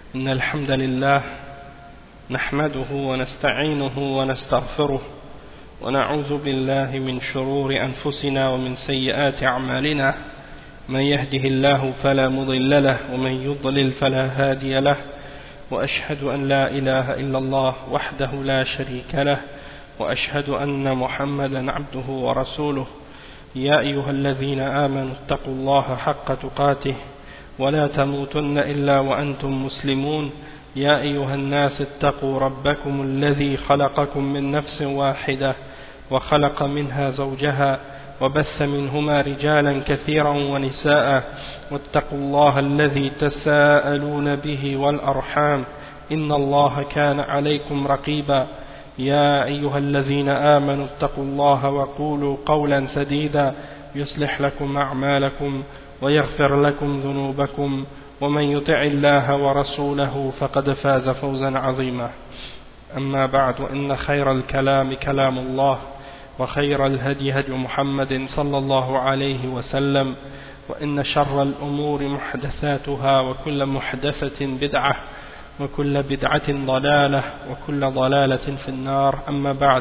إن الحمد لله نحمده ونستعينه ونستغفره ونعوذ بالله من شرور أنفسنا ومن سيئات أعمالنا من يهده الله فلا مضل له ومن يضلل فلا هادي له وأشهد أن لا إله إلا الله وحده لا شريك له وأشهد أن محمدا عبده ورسوله يا أيها الذين آمنوا اتقوا الله حق تقاته ولا تموتن إلا وأنتم مسلمون يا أيها الناس اتقوا ربكم الذي خلقكم من نفس واحدة وخلق منها زوجها وبث منهما رجالا كثيرا ونساء واتقوا الله الذي تساءلون به والأرحام إن الله كان عليكم رقيبا يا أيها الذين آمنوا اتقوا الله وقولوا قولا سديدا يصلح لكم أعمالكم ويغفر لكم ذنوبكم ومن يطع الله ورسوله فقد فاز فوزا عظيما أما بعد وإن خير الكلام كلام الله وخير الهدي هدي محمد صلى الله عليه وسلم وإن شر الأمور محدثاتها وكل محدثة بدعة وكل بدعة ضلالة وكل ضلالة في النار أما بعد.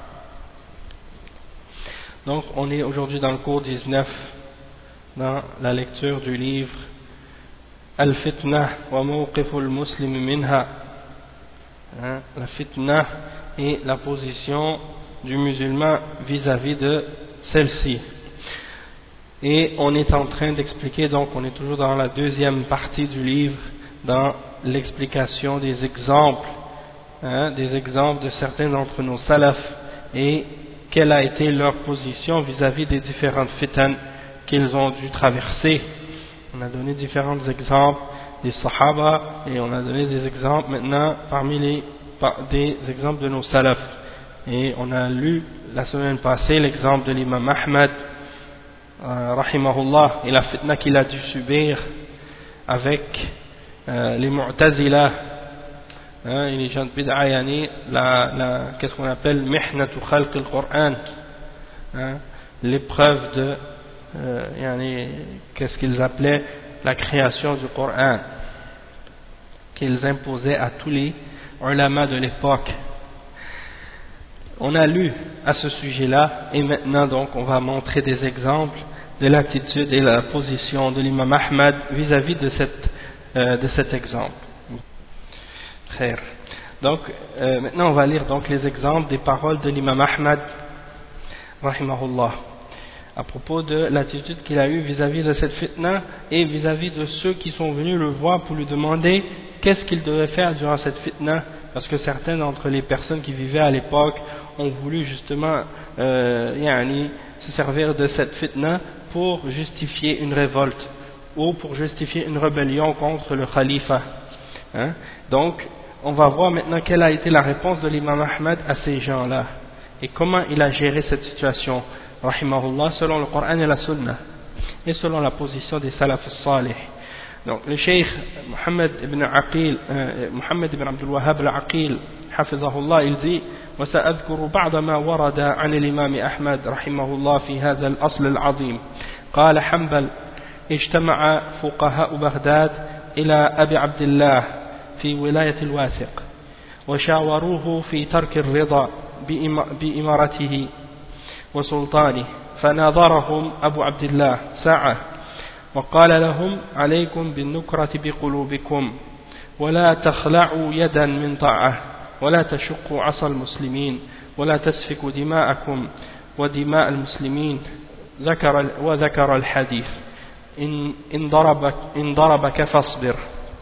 Donc on est aujourd'hui dans le cours 19 dans la lecture du livre Al-Fitna wa Mawqif al-Muslim minha, la fitna et la position du musulman vis-à-vis de celle-ci. Et on est en train d'expliquer, donc on est toujours dans la deuxième partie du livre, dans l'explication des exemples de certains d'entre nos salafs et quelle a été leur position vis-à-vis des différentes fitan qu'ils ont dû traverser. On a donné différents exemples des sahaba et on a donné des exemples maintenant des exemples de nos salafs. Et on a lu la semaine passée l'exemple de l'imam Ahmad rahimahullah et la fitna qu'il a dû subir avec les Mu'tazila et les gens de bid'a, yani qu'est-ce qu'on appelle mihnatu khalq al-Qur'an, l'épreuve de qu'est-ce qu'ils appelaient la création du Coran, qu'ils imposaient à tous les ulama de l'époque. On a lu à ce sujet-là et maintenant donc on va montrer des exemples de l'attitude et la position de l'imam Ahmad vis-à-vis de cet exemple. Donc maintenant on va lire donc les exemples des paroles de l'imam Ahmad rahimahullah à propos de l'attitude qu'il a eue vis-à-vis de cette fitna et vis-à-vis de ceux qui sont venus le voir pour lui demander qu'est-ce qu'il devait faire durant cette fitna, parce que certaines d'entre les personnes qui vivaient à l'époque ont voulu justement se servir de cette fitna pour justifier une révolte ou pour justifier une rébellion contre le khalifa. Donc on va voir maintenant quelle a été la réponse de l'imam Ahmad à ces gens-là et comment il a géré cette situation rahimahullah selon le Coran et la Sunna et selon la position des salaf salih. Donc le cheikh Mohammed ibn Abdul Wahhab al-Aqil hafizahullah, il dit وسأذكر بعض ما ورد عن الإمام أحمد رحمه الله في هذا الأصل العظيم. قال حنبل اجتمع فقهاء بغداد إلى أبي عبد الله في ولاية الواثق وشاوروه في ترك الرضا بإمارته وسلطانه، فناظرهم أبو عبد الله ساعة وقال لهم عليكم بالنكرة بقلوبكم ولا تخلعوا يدا من طاعة ولا تشقوا عصا المسلمين ولا تسفكوا دماءكم ودماء المسلمين وذكر الحديث إن ضربك فاصبر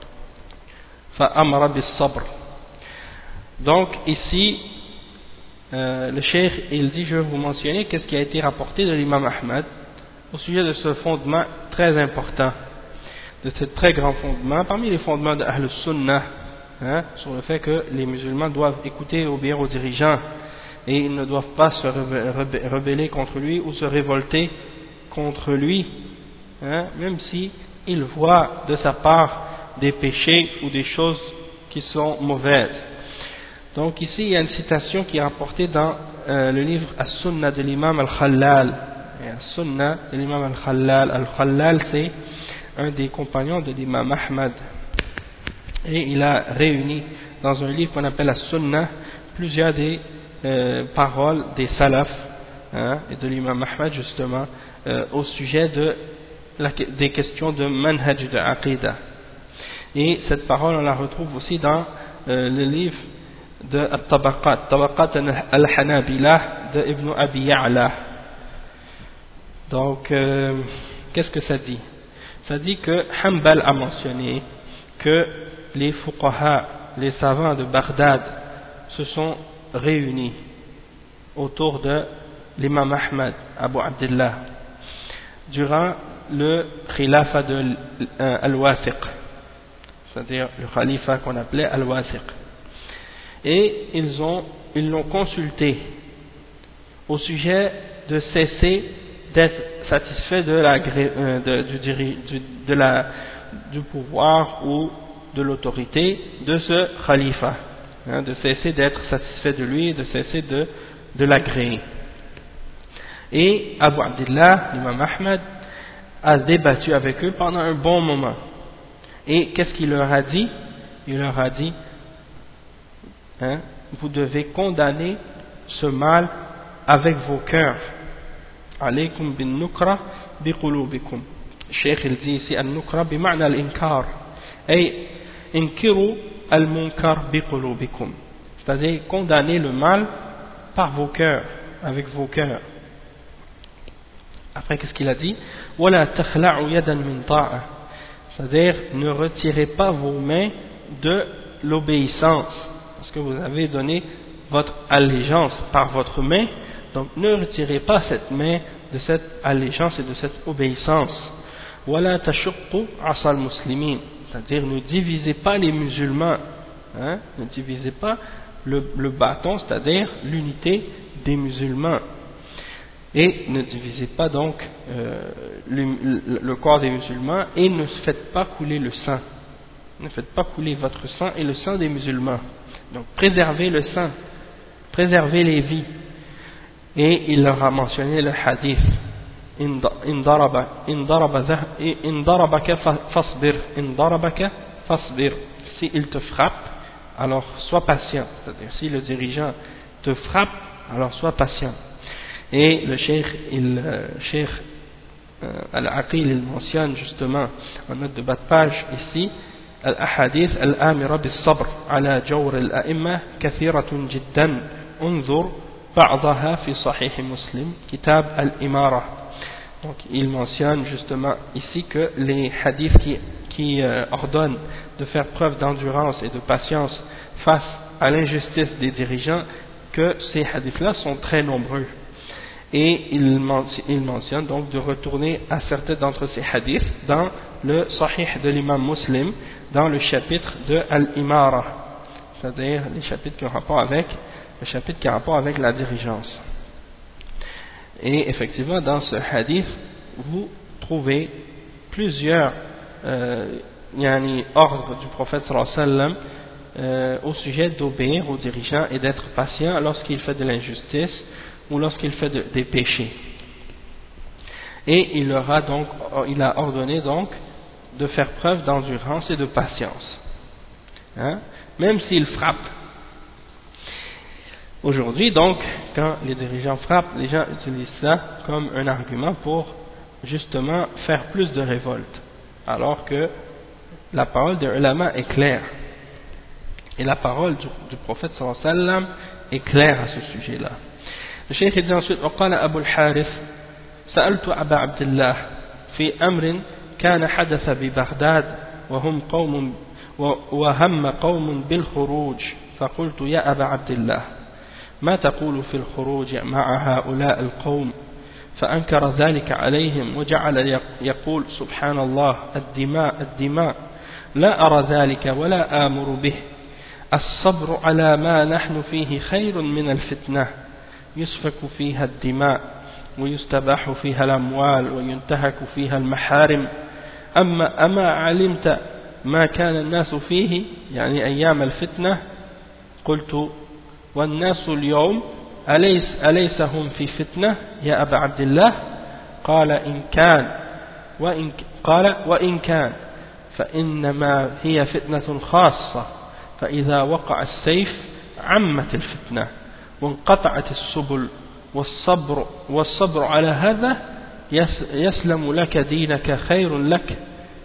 فأمر بالصبر. Donc ici le cheikh il dit, je vais vous mentionner qu'est-ce qui a été rapporté de l'imam Ahmad au sujet de ce fondement très important, de ce très grand fondement parmi les fondements de Ahl Sunnah, sur le fait que les musulmans doivent écouter et obéir aux dirigeants et ils ne doivent pas se rebeller contre lui ou se révolter contre lui, même si ils voient de sa part des péchés ou des choses qui sont mauvaises. Donc ici il y a une citation qui est rapportée dans le livre As-Sunnah de l'imam Al-Khallal. As-Sunnah de l'imam Al-Khallal. Al-Khallal c'est un des compagnons de l'imam Ahmad Et il a réuni dans un livre qu'on appelle la Sunnah plusieurs des paroles des salafs et de l'imam Ahmad justement au sujet des questions de manhaj de aqidah. Et cette parole on la retrouve aussi dans le livre de Tabaqat al-Hanabila de Ibn Abi Ya'la. Donc qu'est-ce que ça dit? Ça dit que Hanbal a mentionné que les fuqaha, les savants de Bagdad se sont réunis autour de l'imam Ahmad, Abu Abdullah, durant le khilafa de Al-Wathiq, c'est-à-dire le khalifa qu'on appelait Al-Wathiq. Et ils l'ont consulté au sujet de cesser d'être satisfait du pouvoir ou de l'autorité de ce khalifa, de cesser d'être satisfait de lui, de cesser de l'agréer. Et Abu Abdullah, l'imam Ahmad, a débattu avec eux pendant un bon moment. Et qu'est-ce qu'il leur a dit? Il leur a dit, vous devez condamner ce mal avec vos cœurs. Alaykum bin nukra bi qulubikum. Cheikh il dit ici al-nukra bi ma'na al-inkar. Ay inkiru al-munkar bi qulubikum. C'est-à-dire condamner le mal par vos cœurs, avec vos cœurs. Après qu'est-ce qu'il a dit? Wala takhla'u yadan min ta'a. C'est-à-dire ne retirez pas vos mains de l'obéissance, parce que vous avez donné votre allégeance par votre main. Donc ne retirez pas cette main de cette allégeance et de cette obéissance. Wala tashuqqu asal muslimin, c'est-à-dire ne divisez pas les musulmans, ne divisez pas le bâton, c'est-à-dire l'unité des musulmans, et ne divisez pas donc le corps des musulmans, et ne faites pas couler le sang, ne faites pas couler votre sang et le sang des musulmans. Donc préservez le sang, préservez les vies. Et il leur a mentionné le hadith in darabaka fasbir, si il te frappe, alors sois patient, c'est-à-dire si le dirigeant te frappe, alors sois patient. Et le cheikh Al-Aqil il mentionne justement en note de bas de page ici al-ahadith al-amira bis-sabr ala jawr al-a'imma kathiratun jiddan unzur بعضها في صحيح مسلم كتاب الإمارة. Donc il mentionne justement ici que les hadiths qui ordonnent de faire preuve d'endurance et de patience face à l'injustice des dirigeants, que ces hadiths-là sont très nombreux. Et il mentionne donc de retourner à certains d'entre ces hadiths dans le Sahih de l'imam Muslim, dans le chapitre de Al-Imara, c'est-à-dire les chapitres qui ont rapport avec le chapitre qui a rapport avec la dirigeance. Et effectivement dans ce hadith vous trouvez plusieurs ordres du prophète sallallahu alayhi wa sallam au sujet d'obéir aux dirigeants et d'être patient lorsqu'il fait de l'injustice ou lorsqu'il fait des péchés. Et il a ordonné donc de faire preuve d'endurance et de patience, même s'il frappe. Aujourd'hui, donc, quand les dirigeants frappent, les gens utilisent ça comme un argument pour justement faire plus de révolte, alors que la parole des ulama est claire. Et la parole du prophète sallallahu alayhi wa sallam est claire à ce sujet-là. Le cheikh dit ensuite, وقال أبو الحارث سألت أبا عبد الله في أمر كان حدث ببغداد وهم قوم بالخروج فقلت يا أبا عبد الله ما تقول في الخروج مع هؤلاء القوم؟ فأنكر ذلك عليهم وجعل يقول سبحان الله الدماء الدماء لا أرى ذلك ولا آمر به الصبر على ما نحن فيه خير من الفتنة يسفك فيها الدماء ويستباح فيها الأموال وينتهك فيها المحارم أما علمت ما كان الناس فيه يعني أيام الفتنة؟ قلت والناس اليوم أليس هم في فتنة يا أبا عبد الله؟ قال وإن كان فإنما هي فتنة خاصة فإذا وقع السيف عمت الفتنة وانقطعت السبل والصبر على هذا يسلم لك دينك خير لك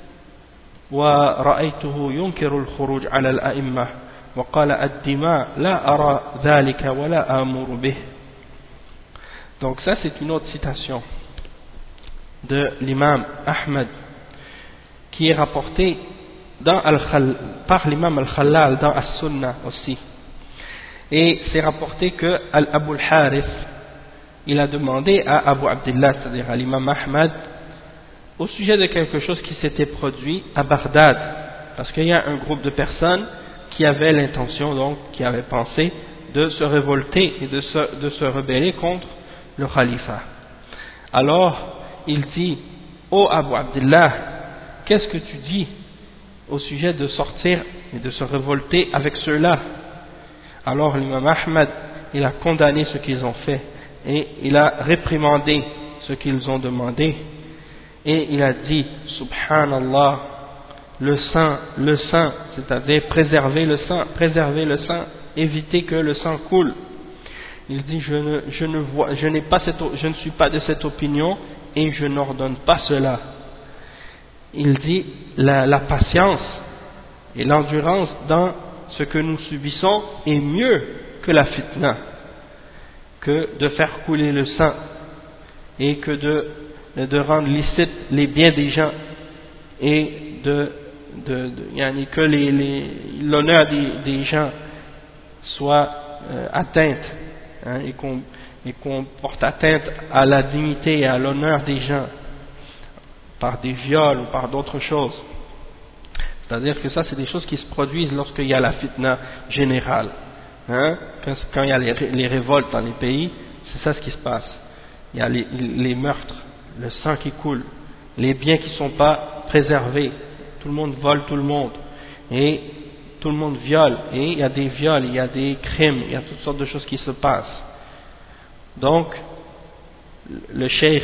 ورأيته ينكر الخروج على الأئمة وقال الدماء لا أرى ذلك ولا آمر به. Donc ça c'est une autre citation de l'imam Ahmed qui est rapportée par l'imam Al-Khallal dans As-Sunnah aussi. Et c'est rapporté que Abu al-Harith il a demandé à Abu Abdillah, c'est-à-dire à l'imam Ahmed, au sujet de quelque chose qui s'était produit à Bagdad, parce qu'il y a un groupe de personnes qui avaient l'intention, donc qui avaient pensé de se révolter et de se rebeller contre le khalifa. Alors il dit: ô Abu Abdillah, qu'est-ce que tu dis au sujet de sortir et de se révolter avec ceux-là? Alors l'imam Ahmed il a condamné ce qu'ils ont fait et il a réprimandé ce qu'ils ont demandé et il a dit: Subhanallah, le sang, c'est-à-dire préserver le sang, éviter que le sang coule. Il dit: je ne suis pas de cette opinion et je n'ordonne pas cela. Il dit: la patience et l'endurance dans ce que nous subissons est mieux que la fitna, que de faire couler le sang et que de rendre licite les biens des gens et que l'honneur des gens soit atteinte, hein, et qu'on porte atteinte à la dignité et à l'honneur des gens par des viols ou par d'autres choses. C'est-à-dire que ça c'est des choses qui se produisent lorsqu'il y a la fitna générale, hein, quand il y a les révoltes dans les pays, c'est ça ce qui se passe. Il y a les meurtres, le sang qui coule, les biens qui ne sont pas préservés, tout le monde vole tout le monde et tout le monde viole, et il y a des viols, il y a des crimes, il y a toutes sortes de choses qui se passent. Donc le cheikh,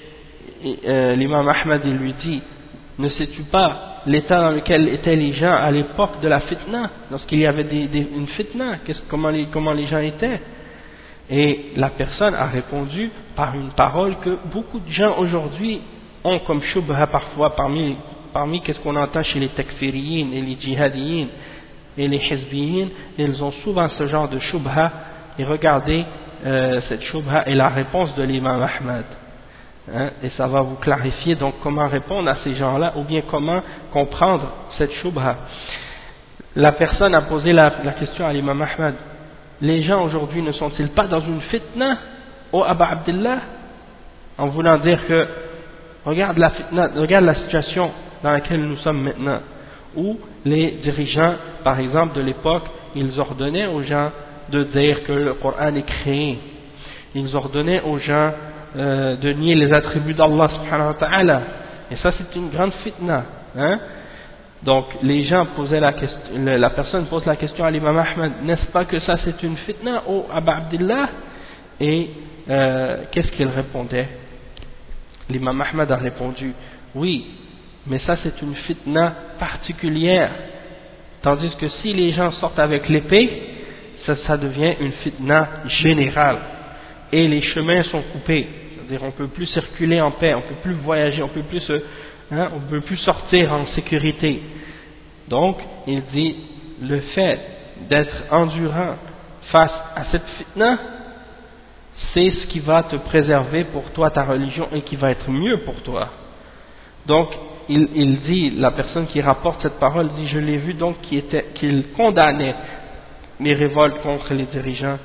l'imam Ahmad, il lui dit: ne sais-tu pas l'état dans lequel étaient les gens à l'époque de la fitna, lorsqu'il y avait une fitna, comment les gens étaient? Et la personne a répondu par une parole que beaucoup de gens aujourd'hui ont comme shubha parfois parmi qu'est-ce qu'on entend chez les takfiriyin et les djihadiyin et les hizbiyin. Ils ont souvent ce genre de shubha, et regardez cette shubha et la réponse de l'imam Ahmad, hein, et ça va vous clarifier donc comment répondre à ces gens-là, ou bien comment comprendre cette shubha. La personne a posé la question à l'imam Ahmad: les gens aujourd'hui ne sont-ils pas dans une fitna, ô Abu Abdillah? En voulant dire que regarde la fitna, regarde la situation dans laquelle nous sommes maintenant, où les dirigeants, par exemple de l'époque, ils ordonnaient aux gens de dire que le Coran est créé, ils ordonnaient aux gens de nier les attributs d'Allah subhanahu wa ta'ala, et ça c'est une grande fitna, hein? Donc les gens posaient la personne pose la question à l'imam Ahmad: n'est-ce pas que ça c'est une fitna, ô Abu Abdillah? Et qu'est-ce qu'il répondait? L'imam Ahmad a répondu: oui, mais ça c'est une fitna particulière, tandis que si les gens sortent avec l'épée, ça devient une fitna générale, et les chemins sont coupés, c'est-à-dire on ne peut plus circuler en paix, on ne peut plus voyager, on ne peut plus sortir en sécurité. Donc il dit: le fait d'être endurant face à cette fitna, c'est ce qui va te préserver pour toi ta religion et qui va être mieux pour toi. Donc il dit, la personne qui rapporte cette parole dit: je l'ai vu donc qu'il condamnait les révoltes contre les dirigeants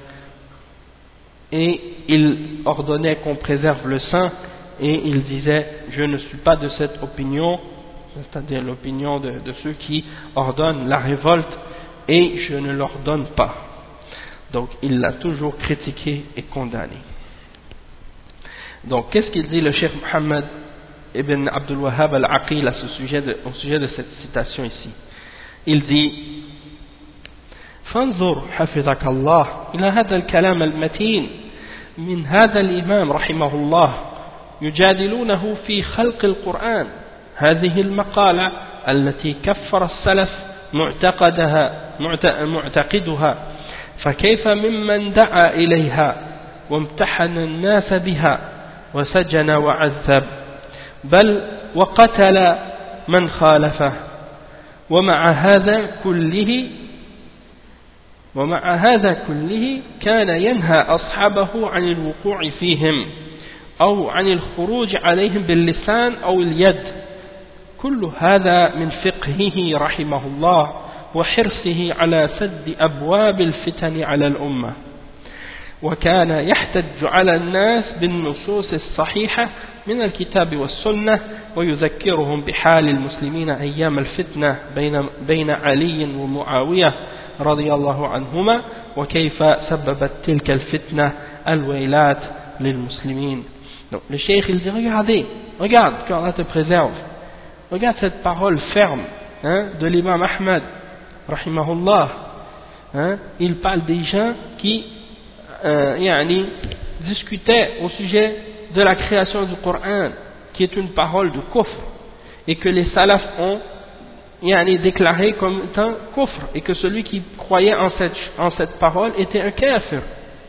et il ordonnait qu'on préserve le sang, et il disait: je ne suis pas de cette opinion, c'est-à-dire l'opinion de ceux qui ordonnent la révolte, et je ne l'ordonne pas. Donc il l'a toujours critiqué et condamné. Donc qu'est-ce qu'il dit le Cheikh Mohammed ibn Abdul Wahhab al-Aqil au sujet de cette citation ici? Il dit: فانظر حفظك الله إلى هذا الكلام المتين من هذا الإمام رحمه الله يجادلونه في خلق القرآن. هذه المقالة التي كفر السلف معتقدها فكيف ممن دعا إليها وامتحن الناس بها وسجن وعذب بل وقتل من خالفه ومع هذا كله كان ينهى أصحابه عن الوقوع فيهم أو عن الخروج عليهم باللسان أو اليد كل هذا من فقهه رحمه الله وحرصه على سد أبواب الفتن على الأمة وكان يحتج على الناس بالنصوص الصحيحة من الكتاب والسنة ويذكرهم بحال المسلمين أيام الفتنة بين علي ومعاوية رضي الله عنهما وكيف سببت تلك الفتنة الويلات للمسلمين. Donc le cheikh il dit regarde quand Allah te préserve, regarde cette parole ferme de l'imam Ahmad rahimahullah, il parle des gens qui discutaient au sujet de la création du Coran qui est une parole de kufr et que les salafs ont déclaré comme étant kufr et que celui qui croyait en cette parole était un kafir.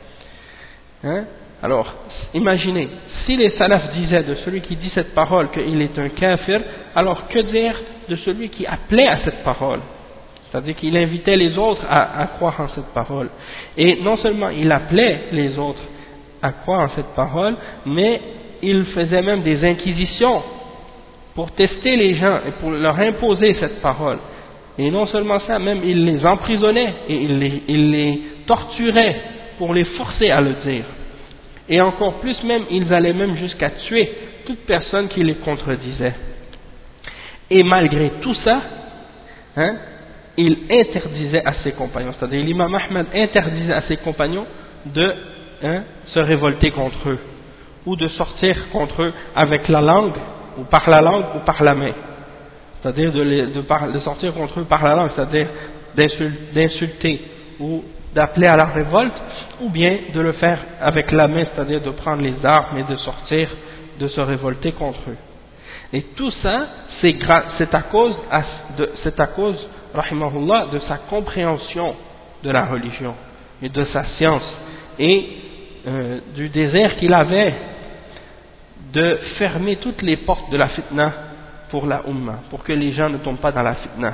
Alors, imaginez, si les salafs disaient de celui qui dit cette parole qu'il est un kafir, alors que dire de celui qui appelait à cette parole? C'est-à-dire qu'il invitait les autres à croire en cette parole. Et non seulement il appelait les autres à croire en cette parole, mais il faisait même des inquisitions pour tester les gens et pour leur imposer cette parole. Et non seulement ça, même il les emprisonnait et il les torturait pour les forcer à le dire. Et encore plus même, ils allaient même jusqu'à tuer toute personne qui les contredisait. Et malgré tout ça, il interdisait à ses compagnons, c'est-à-dire l'imam Ahmad interdisait à ses compagnons de se révolter contre eux, ou de sortir contre eux avec la langue, ou par la langue, ou par la main. C'est-à-dire de sortir contre eux par la langue, c'est-à-dire d'insulter, ou d'appeler à la révolte, ou bien de le faire avec la main, c'est-à-dire de prendre les armes et de sortir, de se révolter contre eux. Et tout ça, c'est à cause, rahimahullah, de sa compréhension de la religion et de sa science et du désir qu'il avait de fermer toutes les portes de la fitna pour la Ummah, pour que les gens ne tombent pas dans la fitna.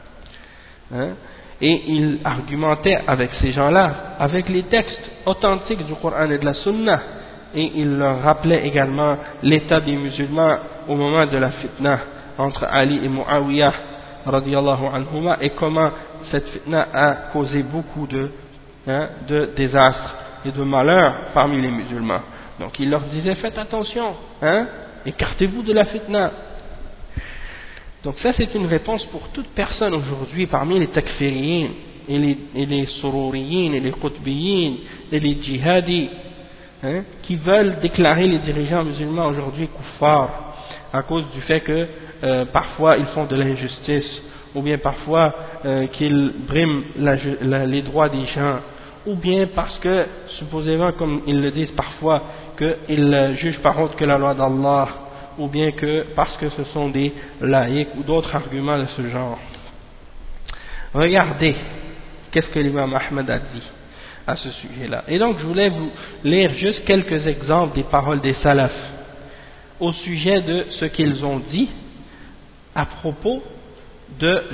Et il argumentait avec ces gens-là, avec les textes authentiques du Coran et de la Sunna, et il leur rappelait également l'état des musulmans au moment de la fitna entre Ali et Muawiyah radiyallahu anhuma, et comment cette fitna a causé beaucoup de désastres et de malheurs parmi les musulmans. Donc il leur disait faites attention, écartez-vous de la fitna. Donc ça c'est une réponse pour toute personne aujourd'hui parmi les takfiriyin et les sururiyin et les qutbiyin et les djihadis qui veulent déclarer les dirigeants musulmans aujourd'hui kuffar à cause du fait que parfois ils font de l'injustice, ou bien parfois qu'ils briment les droits des gens, ou bien parce que supposément, comme ils le disent parfois, qu'ils jugent par autre que la loi d'Allah, ou bien que parce que ce sont des laïcs ou d'autres arguments de ce genre. Regardez qu'est-ce que l'imam Ahmad a dit à ce sujet-là. Et donc je voulais vous lire juste quelques exemples des paroles des salafs au sujet de ce qu'ils ont dit à propos de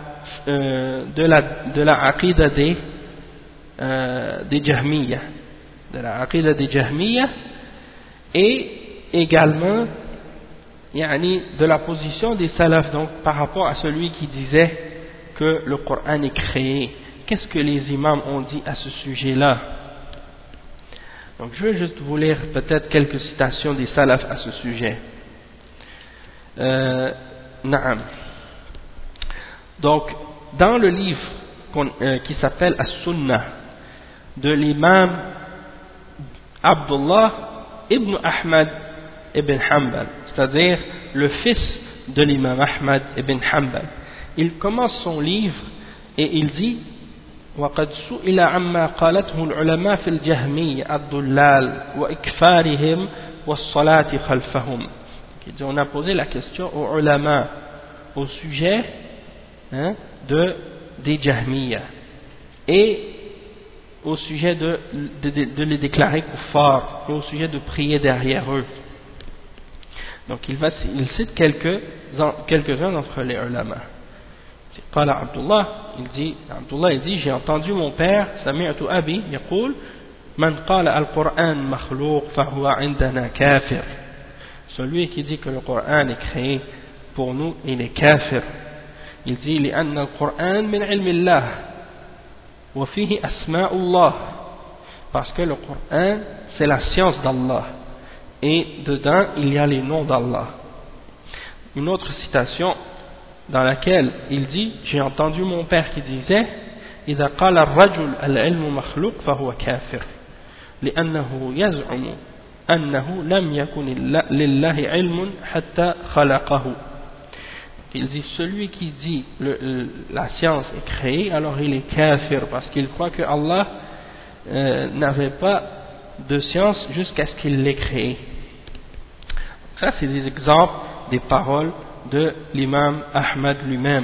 la aqida des Jahmiyya, et également de la position des salafs, donc par rapport à celui qui disait que le Coran est créé. Qu'est-ce que les imams ont dit à ce sujet-là? Donc je vais juste vous lire peut-être quelques citations des salafs à ce sujet. Naam. Donc dans le livre qui s'appelle As-Sunnah de l'imam Abdullah ibn Ahmad ibn Hanbal, c'est-à-dire le fils de l'imam Ahmad ibn Hanbal, il commence son livre et il dit وقد سئل عما قالته العلماء في الجهمية الضلال وإكفارهم والصلاة خلفهم. On a posé la question aux ulama, au sujet des Jahmiyyah et au sujet de les déclarer kuffar et au sujet de prier derrière eux. Donc il cite quelques-uns d'entre les ulama. قال Abdullah, il dit j'ai entendu mon père سمعت أبي يقول من قال القرآن مخلوق فهو عندنا كافر. Celui qui dit que le Coran est créé, pour nous il est kafir. Il dit لأن القرآن من علم الله وفيه أسماء الله, parce que le Coran c'est la science d'Allah et dedans il y a les noms d'Allah. Une autre citation dans laquelle il dit j'ai entendu mon père qui disait إذا قال الرجل العلم مخلوق فهو كافر لأنه يزعم أنه لم يكن لله علم حتى خلقه. Il dit celui qui dit la science est créée, alors il est kafir parce qu'il croit que Allah n'avait pas de science jusqu'à ce qu'il l'ait créée. Ça c'est des exemples des paroles de l'imam Ahmad lui-même.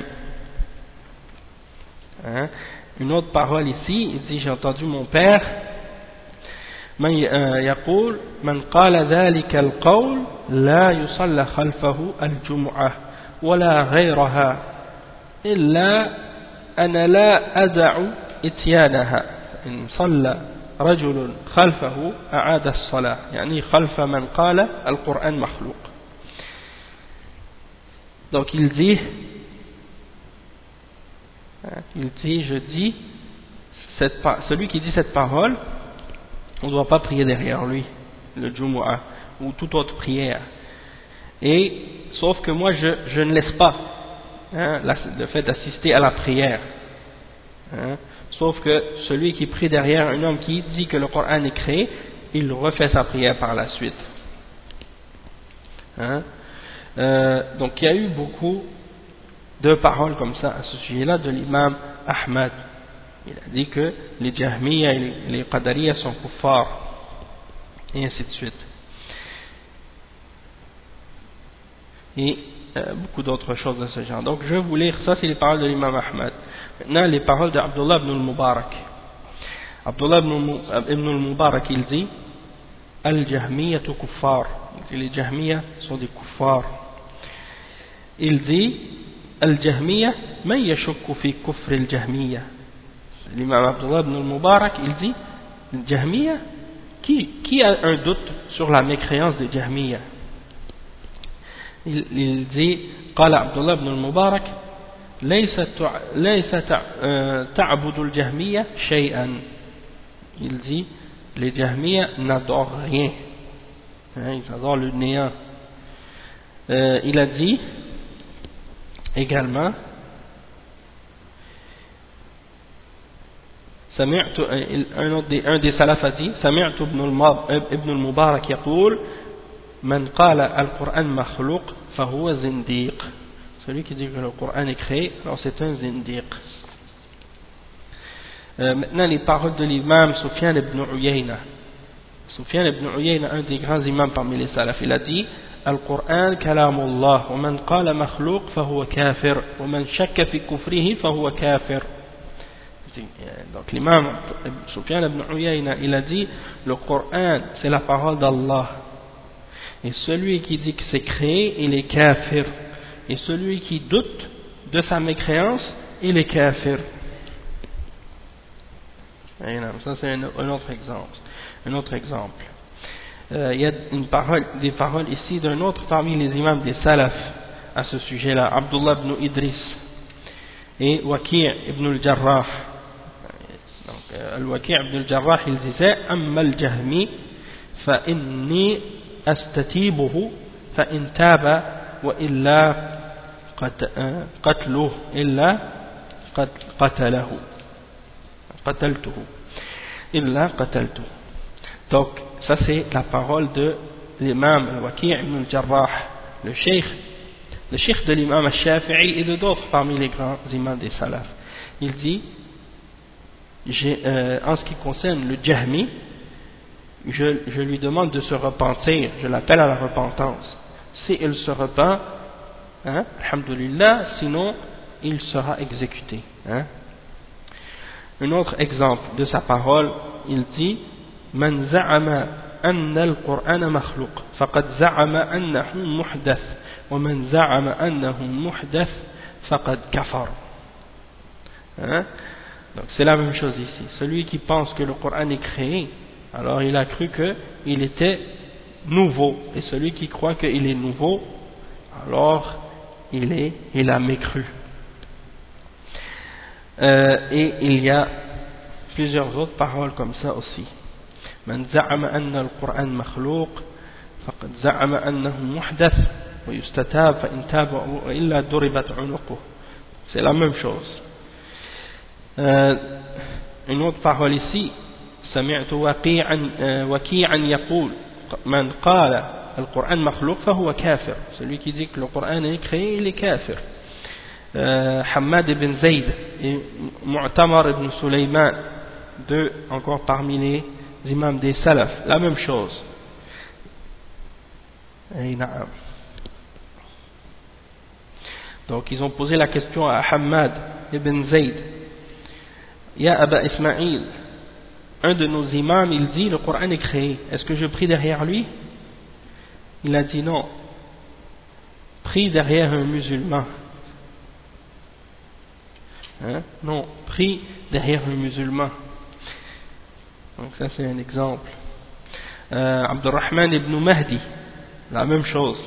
Une autre parole ici, il dit j'ai entendu mon père يقول من قال ذلك القول لا يصلى خلفه الجمعة ولا غيرها إلا أنا لا أدع إتيانها إن صلى رجل خلفه أعاد الصلاة يعني خلف من قال القرآن مخلوق. Donc il dit je dis celui qui dit cette parole on ne doit pas prier derrière lui le Jumu'ah ou toute autre prière, et sauf que moi je ne laisse pas le fait d'assister à la prière, sauf que celui qui prie derrière un homme qui dit que le Coran est créé, il refait sa prière par la suite. Donc il y a eu beaucoup de paroles comme ça à ce sujet-là de l'imam Ahmad. Il a dit que les Jahmiyyah et les Qadariyah sont kuffar, et ainsi de suite. Et beaucoup d'autres choses de ce genre. Donc je vais vous lire, ça c'est les paroles de l'imam Ahmad. Maintenant les paroles d'Abdullah ibn al-Mubarak. Abdullah ibn al-Mubarak il dit Al-Jahmiyyah kuffar. Les Jahmiyyah sont des kuffars. Il dit Al-Jahmiyyah man yashukku fi kufr al-Jahmiyyah. L'imam Abdullah ibn al-Mubarak il dit Jahmiyyah, qui a un doute sur la mécréance des Jahmiyyah? Il dit قال Abdullah ibn al-Mubarak ليس تعبد الجهمية شيئا. Il dit les Jahmiyyah n'adorent rien, ils adorent le néant. Il a dit également un des salaf a dit سمعت ابن المبارك يقول من قال القرآن مخلوق فهو زنديق. Celui qui dit que le Coran est créé, alors c'est un zindiq. Maintenant les paroles de l'imam Sufyan ibn Uyayna. Sufyan ibn Uyayna, un des grands imams parmi les salaf, il a dit القرآن كلام الله ومن قال مخلوق فهو كافر ومن شك في كفره فهو كافر. Donc l'imam Sufyan ibn Uyayna il a dit le Coran c'est la parole d'Allah, et celui qui dit que c'est créé il est kafir, et celui qui doute de sa mécréance il est kafir. Ça c'est un autre exemple. Il y a des paroles ici d'un autre parmi les imams des salaf à ce sujet là, Abdullah ibn Idris et Waki' ibn al-Jarrah. Donc Al-Waki' ibn al-Jarrah il disait amma al-Jahmi fa inni astatibuhu fa in taba wa illa qatluhu illa qataltuhu illa qataltuhu. Donc ça c'est la parole de l'imam Al-Waki' ibn al-Jarrah, le cheikh de l'imam Al-Shafi'i et de d'autres parmi les grands imams des salaf. Il dit en ce qui concerne le Jahmi, je lui demande de se repentir, je l'appelle à la repentance. Si il se repent, hein, alhamdulillah, sinon il sera exécuté, hein. Un autre exemple de sa parole, il dit Man za'ama anna al-Qur'ana makhluq faqad za'ama annahu muhdath wa man za'ama annahu muhdath faqad kafar. Hein? Donc c'est la même chose ici. Celui qui pense que le Coran est créé, alors il a cru qu'il était nouveau, et celui qui croit qu'il est nouveau, alors il a mécru. Et il y a plusieurs autres paroles comme ça aussi. Man za'ama anna al-Qur'an makhluq faqad za'ama annahu muhdath wa yustatab fa in taba wa illa duribat 'unuquh. C'est la même chose. Une autre parole ici, سمعت وكيعا يقول من قال القرآن مخلوق فهو كافر. Celui qui dit que le Coran est créé, il est kafir. Hammad ibn Zayd et Mu'tamar ibn Sulaiman, deux encore parmi les imams des salaf, la même chose. Donc ils ont posé la question à Hammad ibn Zayd, Ya Aba Ismaïl, un de nos imams, il dit le Coran est créé, est-ce que je prie derrière lui? Il a dit non, prie derrière un musulman. Hein? Non, prie derrière un musulman. Donc ça c'est un exemple. Abdurrahman ibn Mahdi, la même chose.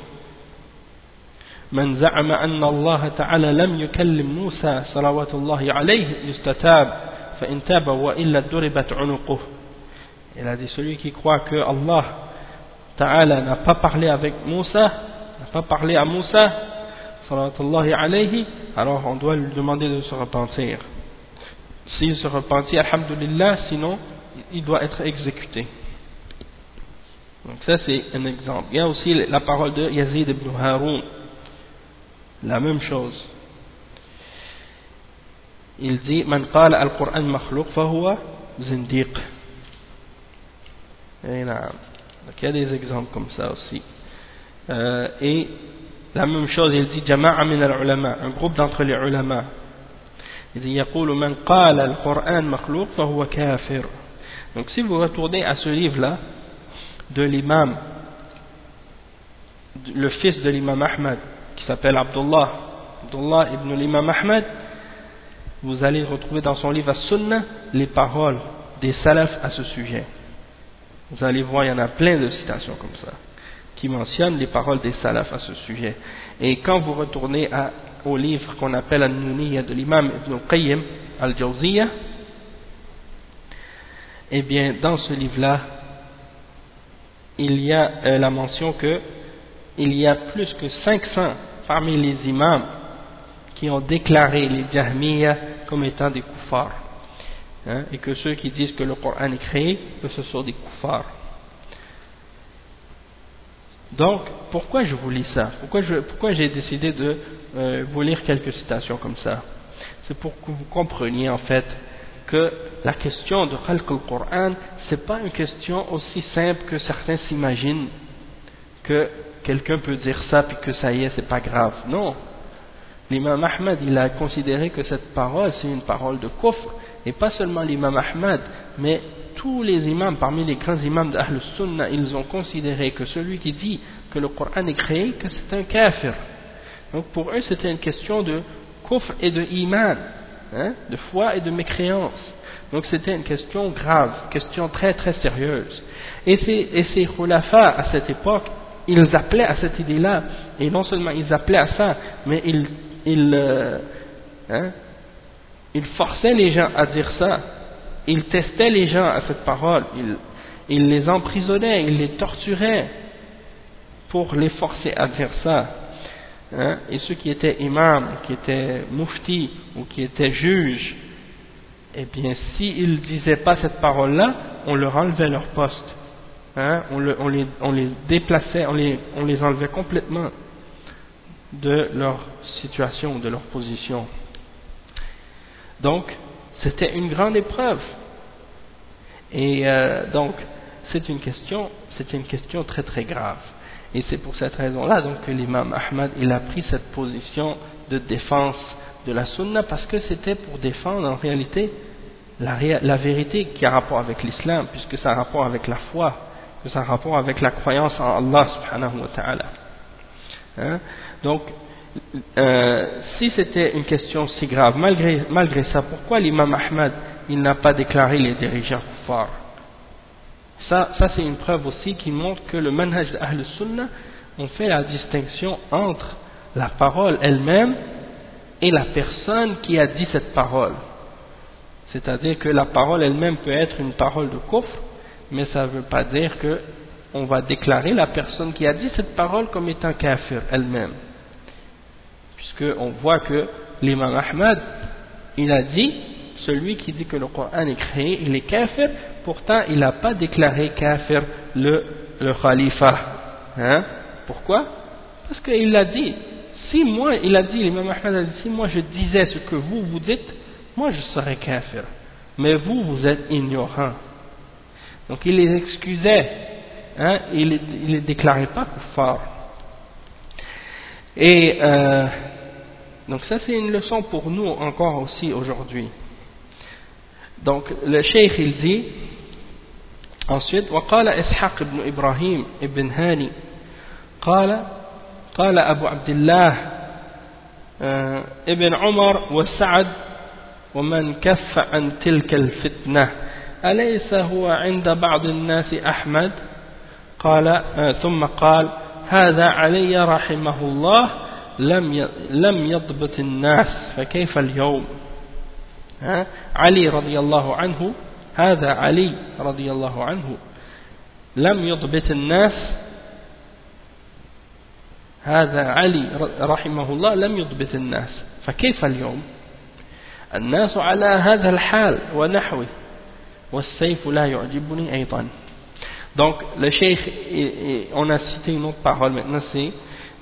من زعم أن الله تعالى لم يكلم موسى صلوات الله عليه يستتاب فإن تاب وإلا ضربت عنقه. Il a dit celui qui croit que Allah Ta'ala n'a pas parlé avec Moussa, n'a pas parlé à Moussa sallallahu alayhi, alors on doit lui demander de se repentir. S'il se repentit, alhamdulillah, sinon il doit être exécuté. Donc ça c'est un exemple. Il y a aussi la parole de Yazid ibn Haroun, la même chose. Il dit Man qala al-Qur'an makhluq fahuwa zindiq. Donc il y a des exemples comme ça aussi. Et la même chose, il dit Jama'a min al-ulama, un groupe d'entre les ulama. Il dit Yaqulu man qala al-Qur'an makhluq fahuwa kafir. Donc si vous retournez à ce livre-là de l'imam, le fils de l'imam Ahmad, qui s'appelle Abdullah ibn l'imam Ahmad, vous allez retrouver dans son livre As-Sunnah les paroles des salafs à ce sujet. Vous allez voir, il y en a plein de citations comme ça qui mentionnent les paroles des salafs à ce sujet. Et quand vous retournez au livre qu'on appelle An-Nuniyya de l'imam Ibn Qayyim al-Jawziyya, eh bien dans ce livre-là il y a la mention que il y a plus que 500 parmi les imams qui ont déclaré les Jahmiyyah comme étant des kuffars, hein, et que ceux qui disent que le Coran est créé, que ce sont des kuffars. Donc, pourquoi je vous lis ça? Pourquoi j'ai décidé de vous lire quelques citations comme ça? C'est pour que vous compreniez en fait que la question de Khalq al-Qur'an, c'est pas une question aussi simple que certains s'imaginent, que quelqu'un peut dire ça puis que ça y est, c'est pas grave. Non. L'imam Ahmad, il a considéré que cette parole, c'est une parole de kufr, et pas seulement l'imam Ahmad, mais tous les imams, parmi les grands imams d'Ahl Sunnah, ils ont considéré que celui qui dit que le Coran est créé, que c'est un kafir. Donc pour eux, c'était une question de kufr et de iman, hein, de foi et de mécréance. Donc c'était une question grave, question très très sérieuse. Et ces khulafa à cette époque, ils appelaient à cette idée-là, et non seulement ils appelaient à ça, mais ils forçaient les gens à dire ça, ils testaient les gens à cette parole, ils les emprisonnaient, ils les torturaient pour les forcer à dire ça. Hein? Et ceux qui étaient imams, qui étaient muftis ou qui étaient juges, eh bien s'ils ne disaient pas cette parole-là, on leur enlevait leur poste. Hein? On les déplaçait, on les enlevait complètement de leur situation, de leur position. Donc c'était une grande épreuve, et donc c'est une question très très grave. Et c'est pour cette raison-là donc que l'imam Ahmad il a pris cette position de défense de la sunna, parce que c'était pour défendre en réalité la vérité qui a rapport avec l'islam, puisque ça a rapport avec la foi, que ça a rapport avec la croyance en Allah subhanahu wa ta'ala. Hein? Donc si c'était une question si grave, malgré ça, pourquoi l'imam Ahmad il n'a pas déclaré les dirigeants kuffar? Ça c'est une preuve aussi qui montre que le manhaj d'Ahl Sunnah, on fait la distinction entre la parole elle-même et la personne qui a dit cette parole. C'est-à-dire que la parole elle-même peut être une parole de kufr, mais ça ne veut pas dire que on va déclarer la personne qui a dit cette parole comme étant kafir elle-même. Puisqu'on voit que l'imam Ahmad, il a dit, celui qui dit que le Coran est créé, il est kafir, pourtant il n'a pas déclaré kafir le khalifa. Hein? Pourquoi? Parce qu'il a dit, l'imam Ahmad a dit, si moi je disais ce que vous dites, moi je serais kafir, mais vous êtes ignorants. Donc il les excusait, hein? Il ne déclarait pas kuffar. Et donc ça c'est une leçon pour nous encore aussi aujourd'hui. Donc le cheikh il dit ensuite وقال إسحاق بن إبراهيم ابن هاني قال أبو عبد الله ابن عمر وسعد ومن كف عن تلك الفتنة أليس هو عند بعض الناس أحمد ثم قال هذا علي رحمه الله لم يضبط الناس فكيف اليوم. علي رضي الله عنه، هذا علي رضي الله عنه لم يضبط الناس، هذا علي رحمه الله لم يضبط الناس فكيف اليوم. الناس على هذا الحال ونحوه والسيف لا يعجبني أيضا. Donc le cheikh, on a cité une autre parole maintenant, c'est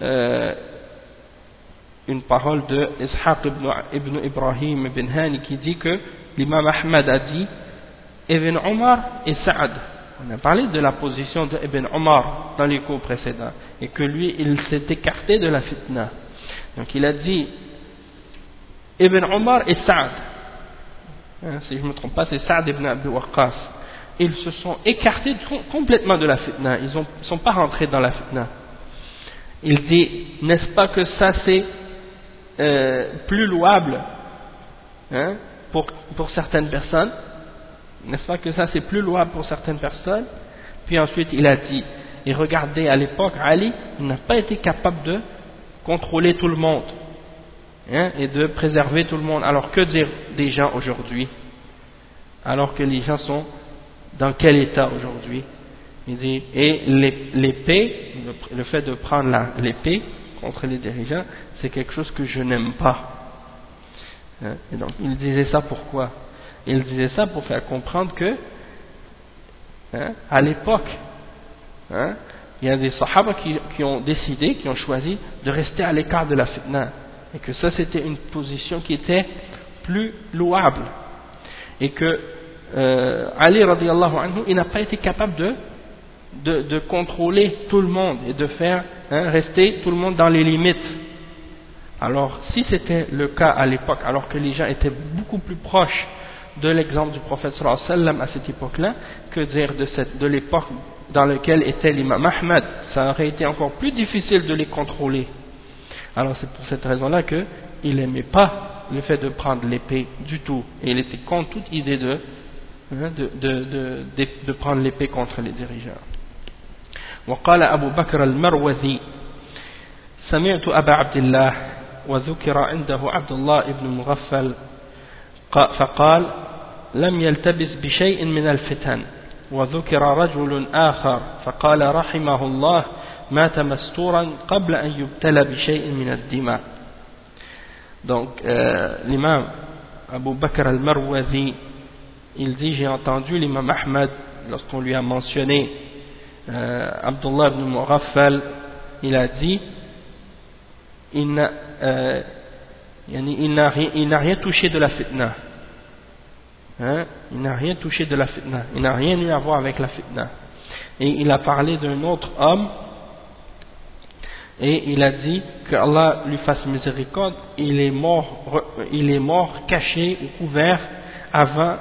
une parole de Ishaq ibn Ibrahim ibn Hani qui dit que l'imam Ahmad a dit Ibn Omar et Saad. On a parlé de la position de Ibn Omar dans les cours précédents et que lui il s'est écarté de la fitna. Donc il a dit Ibn Omar et Saad, si je ne me trompe pas c'est Saad ibn Abi Waqqas, ils se sont écartés complètement de la fitna, ils ne sont pas rentrés dans la fitna. Il dit, n'est-ce pas que ça c'est plus louable, hein, pour certaines personnes, n'est-ce pas que ça c'est plus louable pour certaines personnes. Puis ensuite il a dit, et regardez à l'époque Ali, il n'a pas été capable de contrôler tout le monde, hein, et de préserver tout le monde. Alors que dire des gens aujourd'hui, alors que les gens sont dans quel état aujourd'hui? Il dit, et l'épée, le fait de prendre l'épée contre les dirigeants, c'est quelque chose que je n'aime pas. Et donc il disait ça pourquoi? Il disait ça pour faire comprendre que, hein, à l'époque, hein, il y a des sahaba qui ont décidé, qui ont choisi de rester à l'écart de la fitna, et que ça c'était une position qui était plus louable, et que Ali radiallahu anhu, il n'a pas été capable de contrôler tout le monde et de faire, hein, rester tout le monde dans les limites. Alors si c'était le cas à l'époque, alors que les gens étaient beaucoup plus proches de l'exemple du prophète sallallahu alayhi wa sallam à cette époque-là, que dire de l'époque dans laquelle était l'imam Ahmad, ça aurait été encore plus difficile de les contrôler. Alors c'est pour cette raison-là qu'il n'aimait pas le fait de prendre l'épée du tout, et il était contre toute idée de prendre l'épée contre les dirigeants. وقال أبو بكر المروزي سمعت أبا عبد الله وذكر عنده عبد الله بن مغفل فقال لم يلتبس بشيء من الفتن. وذكر رجل آخر فقال رحمه الله مات مستورا قبل أن يبتلى بشيء من الدماء. Donc l'imam Abu Bakr al-Marwazi, il dit, j'ai entendu l'imam Ahmad lorsqu'on lui a mentionné Abdullah ibn Mughaffal, il a dit il n'a rien touché de la fitna, hein? Il n'a rien touché de la fitna, il n'a rien eu à voir avec la fitna. Et il a parlé d'un autre homme et il a dit que Allah lui fasse miséricorde. Il est mort caché ou couvert avant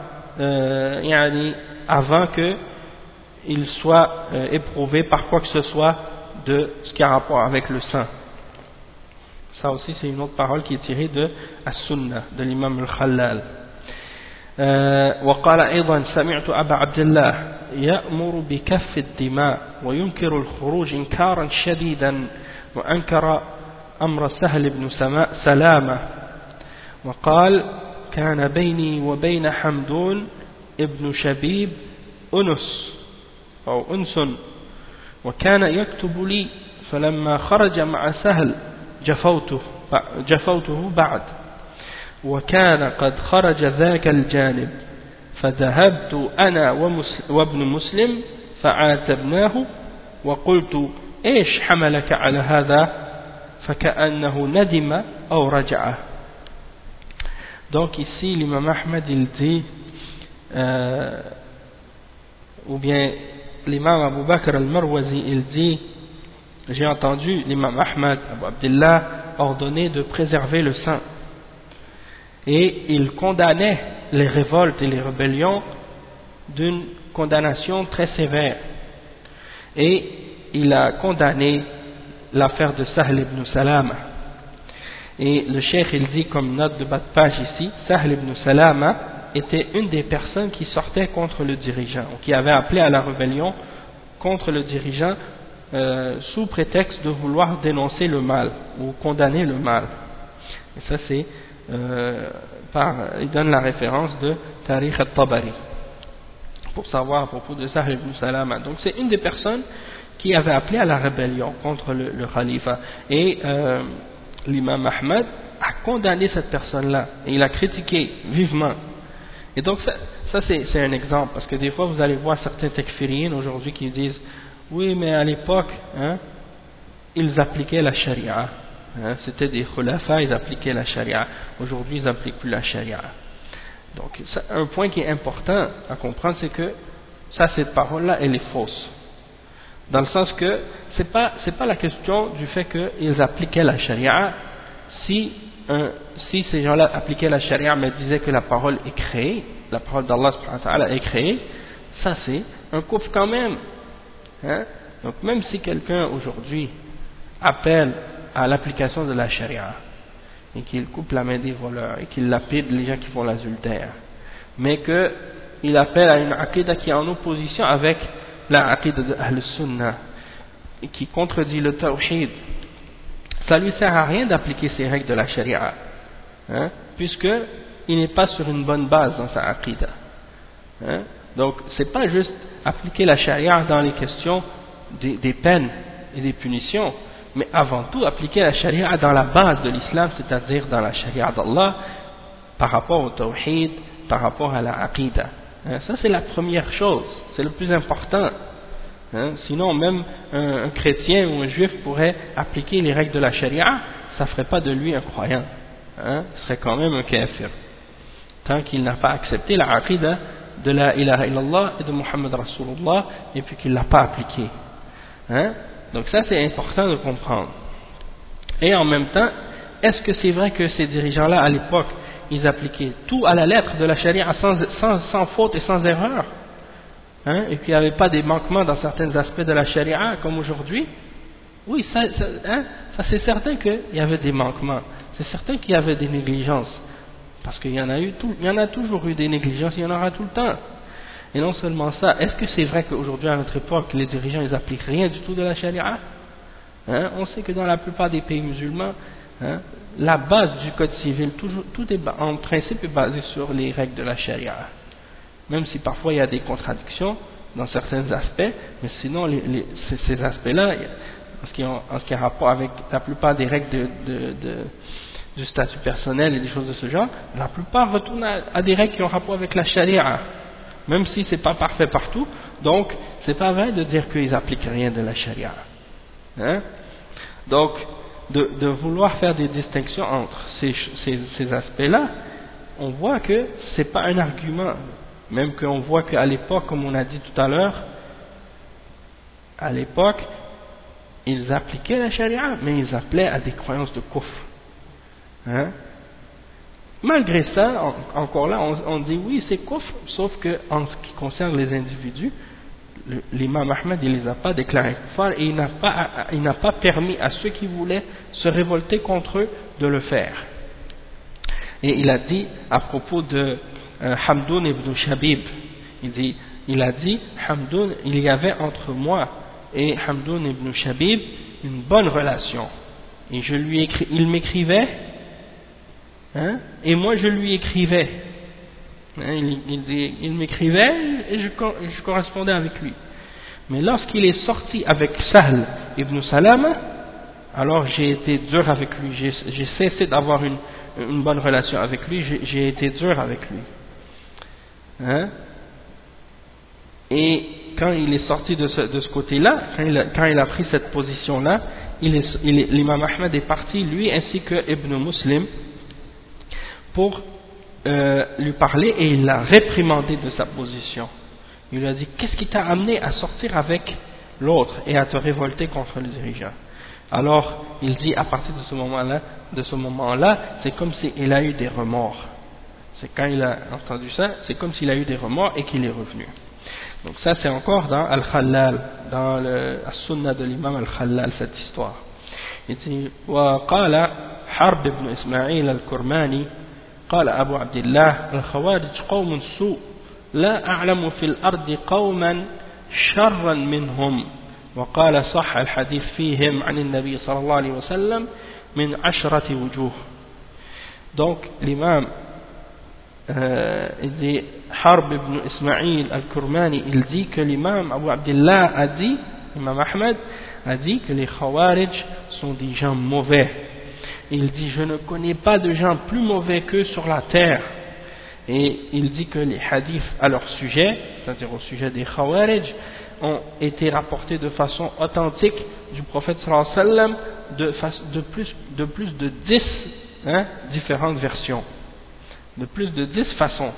que il soit éprouvé par quoi que ce soit de ce qui a rapport avec le sang. Ça aussi c'est une autre parole qui est tirée de As-Sunnah de l'imam al-Khallal. وقال أيضا سمعت أبا عبد الله يأمر بكف الدماء وينكر الخروج إنكارا شديدا وأنكر أمر سهل بن سلامة وقال كان بيني وبين حمدون ابن شبيب أنس وكان يكتب لي فلما خرج مع سهل جفوته بعد وكان قد خرج ذاك الجانب فذهبت أنا وابن مسلم فعاتبناه وقلت إيش حملك على هذا فكأنه ندم أو رجع. Donc ici l'imam Ahmed il dit ou bien l'imam Abu Bakr al-Marwazi il dit j'ai entendu l'imam Ahmed Abu Abdullah ordonner de préserver le sang et il condamnait les révoltes et les rébellions d'une condamnation très sévère et il a condamné l'affaire de Sahl ibn Salama et le cheikh il dit comme note de bas de page ici Sahl ibn Salama était une des personnes qui sortait contre le dirigeant ou qui avait appelé à la rébellion contre le dirigeant sous prétexte de vouloir dénoncer le mal ou condamner le mal. Et ça c'est il donne la référence de Tariq al-Tabari pour savoir à propos de Sahl ibn Salama. Donc c'est une des personnes qui avait appelé à la rébellion contre le khalifa et l'imam Ahmed a condamné cette personne-là et il a critiqué vivement. Et donc ça c'est un exemple parce que des fois vous allez voir certains takfiriyin aujourd'hui qui disent oui mais à l'époque ils appliquaient la charia. C'était des khulafa, ils appliquaient la charia. Aujourd'hui, ils n'appliquent plus la charia. Donc, un point qui est important à comprendre, c'est que cette parole-là, elle est fausse. Dans le sens que c'est pas la question du fait qu'ils appliquaient la charia. Si ces gens-là appliquaient la charia mais disaient que la parole est créée, la parole d'Allah subhanahu wa ta'ala est créée, ça c'est un kufr quand même. Donc, même si quelqu'un aujourd'hui appelle à l'application de la charia et qu'il coupe la main des voleurs et qu'il lapide les gens qui font l'adultère mais qu'il appelle à une aqida qui est en opposition avec la aqida de Ahl Sunnah et qui contredit le tawhid, ça lui sert à rien d'appliquer ces règles de la charia puisque il n'est pas sur une bonne base dans sa aqida. Donc c'est pas juste appliquer la charia dans les questions des peines et des punitions, mais avant tout appliquer la charia dans la base de l'islam, c'est-à-dire dans la charia d'Allah par rapport au tawhid, par rapport à la aqida. Ça c'est la première chose, c'est le plus important. Sinon même un chrétien ou un juif pourrait appliquer les règles de la charia, ça ne ferait pas de lui un croyant, il serait quand même un kafir tant qu'il n'a pas accepté la aqida de la ilaha illallah et de Muhammad Rasulullah et puis qu'il ne l'a pas appliqué. Donc ça c'est important de comprendre. Et en même temps, est-ce que c'est vrai que ces dirigeants-là à l'époque, ils appliquaient tout à la lettre de la charia sans faute et sans erreur, et qu'il n'y avait pas des manquements dans certains aspects de la charia comme aujourd'hui? Oui, ça c'est certain qu'il y avait des manquements, c'est certain qu'il y avait des négligences, parce qu'il y en a toujours eu des négligences, il y en aura tout le temps. Et non seulement ça, est-ce que c'est vrai qu'aujourd'hui à notre époque les dirigeants ils appliquent rien du tout de la charia? On sait que dans la plupart des pays musulmans, la base du code civil, tout est en principe est basé sur les règles de la charia. Même si parfois il y a des contradictions dans certains aspects, mais sinon ces aspects-là, en ce qui a rapport avec la plupart des règles du statut personnel et des choses de ce genre, la plupart retournent à des règles qui ont rapport avec la charia. Même si ce n'est pas parfait partout, donc ce n'est pas vrai de dire qu'ils n'appliquent rien de la charia. Donc, de vouloir faire des distinctions entre ces aspects-là, on voit que ce n'est pas un argument. Même qu'on voit qu'à l'époque, comme on a dit tout à l'heure, à l'époque, ils appliquaient la charia, mais ils appelaient à des croyances de kufr. Hein? Malgré ça, encore là, on dit oui, c'est kufr, sauf que en ce qui concerne les individus, l'imam Ahmed, il les a pas déclarés kuffar et il n'a pas permis à ceux qui voulaient se révolter contre eux de le faire. Et il a dit à propos de Hamdoun ibn Shabib, il a dit Hamdoun, il y avait entre moi et Hamdoun ibn Shabib une bonne relation. Et il m'écrivait, hein, et moi je lui écrivais. Hein, il m'écrivait et je correspondais avec lui. Mais lorsqu'il est sorti avec Sahl ibn Salama, alors j'ai été dur avec lui. J'ai cessé d'avoir une bonne relation avec lui. J'ai été dur avec lui. Hein? Et quand il est sorti de ce côté-là, quand il a pris cette position-là, l'imam Ahmed est parti, lui ainsi que Ibn Muslim, pour lui parler, et il l'a réprimandé de sa position. Il lui a dit: qu'est-ce qui t'a amené à sortir avec l'autre et à te révolter contre le dirigeant? Alors il dit, à partir de ce moment-là, c'est comme s'il a eu des remords. C'est quand il a entendu ça, c'est comme s'il a eu des remords et qu'il est revenu. Donc ça, c'est encore dans Al-Khallal, dans le As-Sunnah de l'imam Al-Khallal, cette histoire. Il dit: وقال حرب بن إسماعيل الكرماني قال أبو عبد الله الخوارج قوم سوء لا أعلم في الأرض قوما شرا منهم وقال صح الحديث فيهم عن النبي صلى الله عليه وسلم من 10 وجوه. Donc l'imam il dit, Harb ibn Ismaïl al-Kurmani, il dit que l'imam Abu Abdillah a dit, l'imam Ahmed a dit que les Khawarij sont des gens mauvais. Il dit: je ne connais pas de gens plus mauvais qu'eux sur la terre. Et il dit que les hadiths à leur sujet, c'est-à-dire au sujet des Khawarij, ont été rapportés de façon authentique du prophète sallallahu alayhi wa sallam de plus de 10 différentes versions, de plus de 10 façons.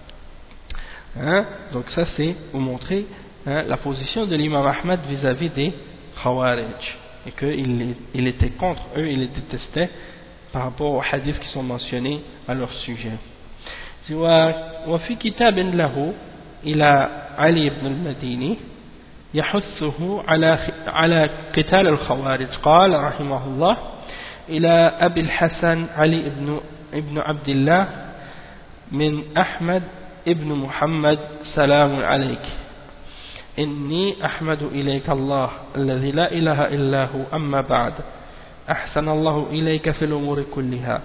Donc ça, c'est pour montrer la position de l'imam Ahmad vis-à-vis des Khawarij, et qu'il était contre eux, il les détestait par rapport aux hadiths qui sont mentionnés à leur sujet. وفي كتاب له إلى علي بن المديني يحثه على قتال الخوارج قال رحمه الله: إلى أبي الحسن علي ابن عبد الله من أحمد ابن محمد سلام عليك إني أحمد إليك الله الذي لا إله إلا هو أما بعد أحسن الله إليك في الأمور كلها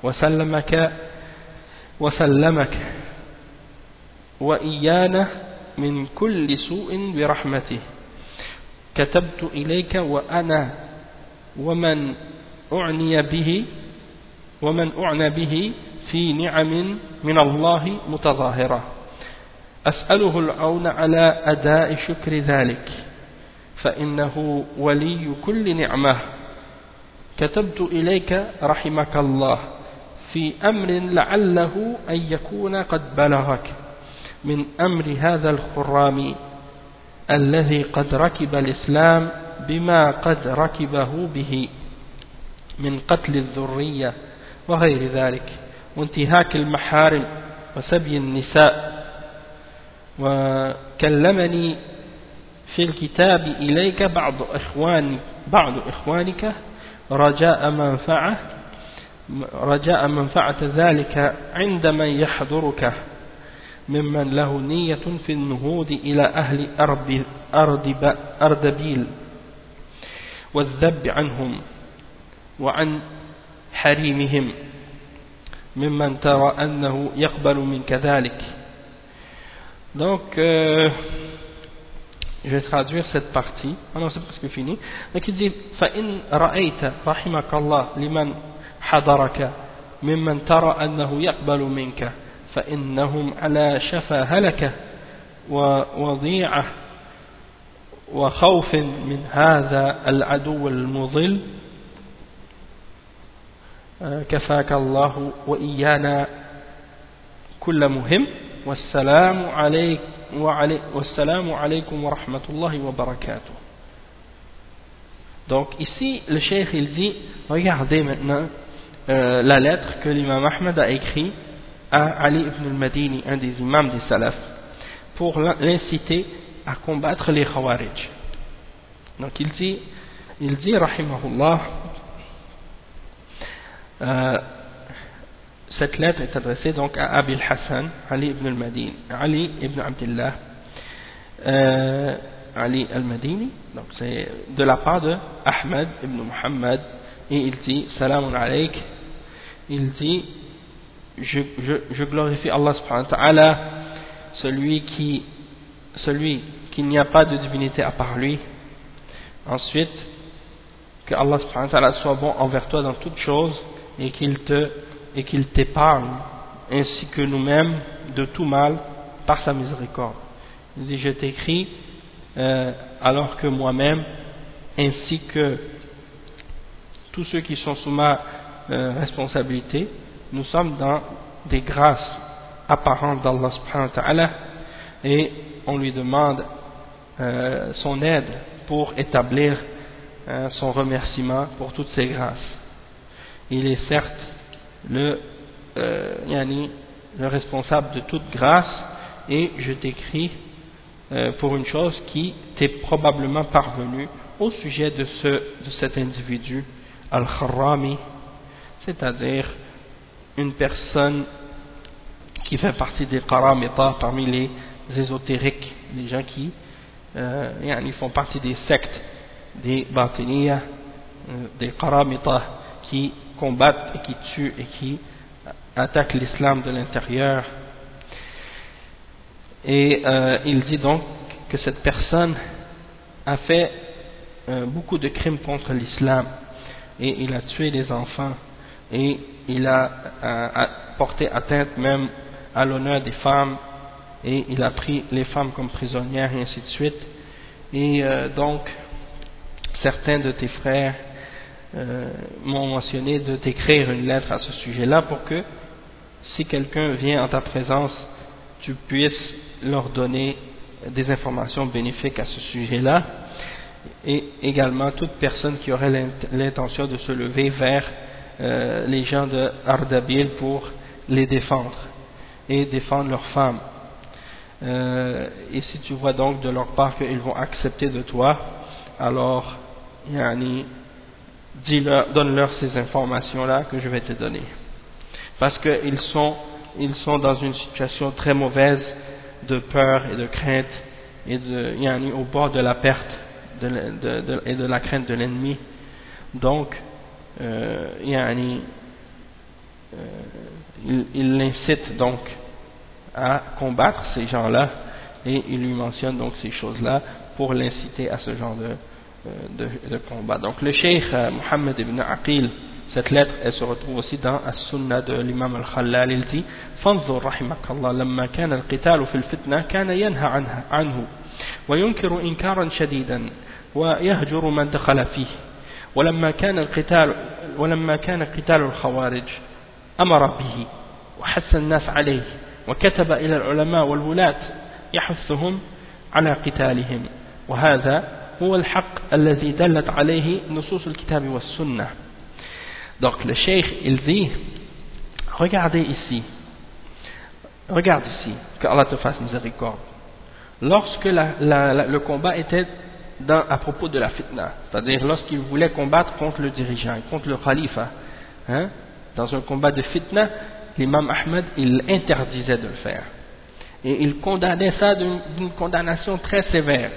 وسلمك وإيانا من كل سوء برحمته كتبت إليك وأنا ومن أعنى به في نعم من الله متظاهرة أسأله العون على أداء شكر ذلك فإنه ولي كل نعمة كتبت إليك رحمك الله في أمر لعله أن يكون قد بلغك من أمر هذا الخرام الذي قد ركب الإسلام بما قد ركبه به من قتل الذرية وغير ذلك وانتهاك المحارم وسبي النساء وكلمني في الكتاب إليك بعض إخوانك رجاء منفعة ذلك عند من يحضرك ممن له نية في النهوض إلى أهل أردبيل والذب عنهم وعن حريمهم ممن ترى أنه يقبل منك ذلك. Donc je vais traduire cette partie. Ah non, c'est presque fini. Donc il dit: فإن رأيت رحمك الله لمن حضرك ممن ترى أنه يقبل منك فإنهم على شفا هلكة ووضيعة وخوف من هذا العدو المضل كفاك الله وإيانا كل مهم والسلام عليكم ورحمة الله وبركاته. Donc ici, le cheikh il dit, regardez maintenant la lettre que l'imam Ahmad a écrite à Ali ibn al-Madini, un des imams des salaf, pour l'inciter à combattre les Khawarij. Donc il dit rahimahullah, cette lettre est adressée donc à Abil Hassan, Ali ibn al-Madini, Ali ibn Abdullah, Ali al-Madini, donc c'est de la part de Ahmed ibn Muhammad, et il dit Salamun alayk, il dit je glorifie Allah subhanahu wa ta'ala, celui qu'il n'y a pas de divinité à part lui. Ensuite, que Allah subhanahu wa ta'ala soit bon envers toi dans toutes choses et qu'il t'épargne ainsi que nous-mêmes de tout mal par sa miséricorde. Il dit je t'écris alors que moi-même ainsi que tous ceux qui sont sous ma responsabilité, nous sommes dans des grâces apparentes d'Allah subhanahu wa ta'ala et on lui demande son aide pour établir son remerciement pour toutes ces grâces. Il est certes le responsable de toute grâce, et je t'écris pour une chose qui t'est probablement parvenue au sujet de cet individu Al-Kharrami, c'est-à-dire une personne qui fait partie des Qaramita, parmi les ésotériques, les gens qui ils font partie des sectes des Batiniya, des Qaramita, qui combattent et qui tuent et qui attaquent l'islam de l'intérieur. Et il dit donc que cette personne a fait beaucoup de crimes contre l'islam, et il a tué des enfants, et il a porté atteinte même à l'honneur des femmes, et il a pris les femmes comme prisonnières, et ainsi de suite. Et donc certains de tes frères m'ont mentionné de t'écrire une lettre à ce sujet-là, pour que si quelqu'un vient en ta présence, tu puisses leur donner des informations bénéfiques à ce sujet-là, et également toute personne qui aurait l'intention de se lever vers les gens de Ardabil pour les défendre et défendre leurs femmes. Et si tu vois donc de leur part qu'ils vont accepter de toi, alors donne-leur ces informations-là que je vais te donner, parce qu'ils sont dans une situation très mauvaise de peur et de crainte, et au bord de la perte et de la crainte de l'ennemi. Donc il l'incite donc à combattre ces gens-là, et il lui mentionne donc ces choses-là pour l'inciter à ce genre de combat. Donc le cheikh Mohammed ibn Aqil, cette lettre elle se retrouve aussi dans As-Sunnah de l'imam Al-Khallal. Il dit فانظر رحمك الله لما كان القتال في الفتنة كان ينهى عنه وينكر إنكارا شديدا ويهجر من دخل فيه، ولما كان قتال الخوارج أمر به وحث الناس عليه، وكتب إلى العلماء والولاة يحثهم على قتالهم، وهذا هو الحق الذي دلت عليه نصوص الكتاب والسنة. Donc le cheikh il dit regarde ici, que Allah te fasse miséricorde. Lorsque le combat était à propos de la fitna, c'est-à-dire lorsqu'il voulait combattre contre le dirigeant, contre le khalifa, dans un combat de fitna, l'imam Ahmed il interdisait de le faire, et il condamnait ça d'une condamnation très sévère,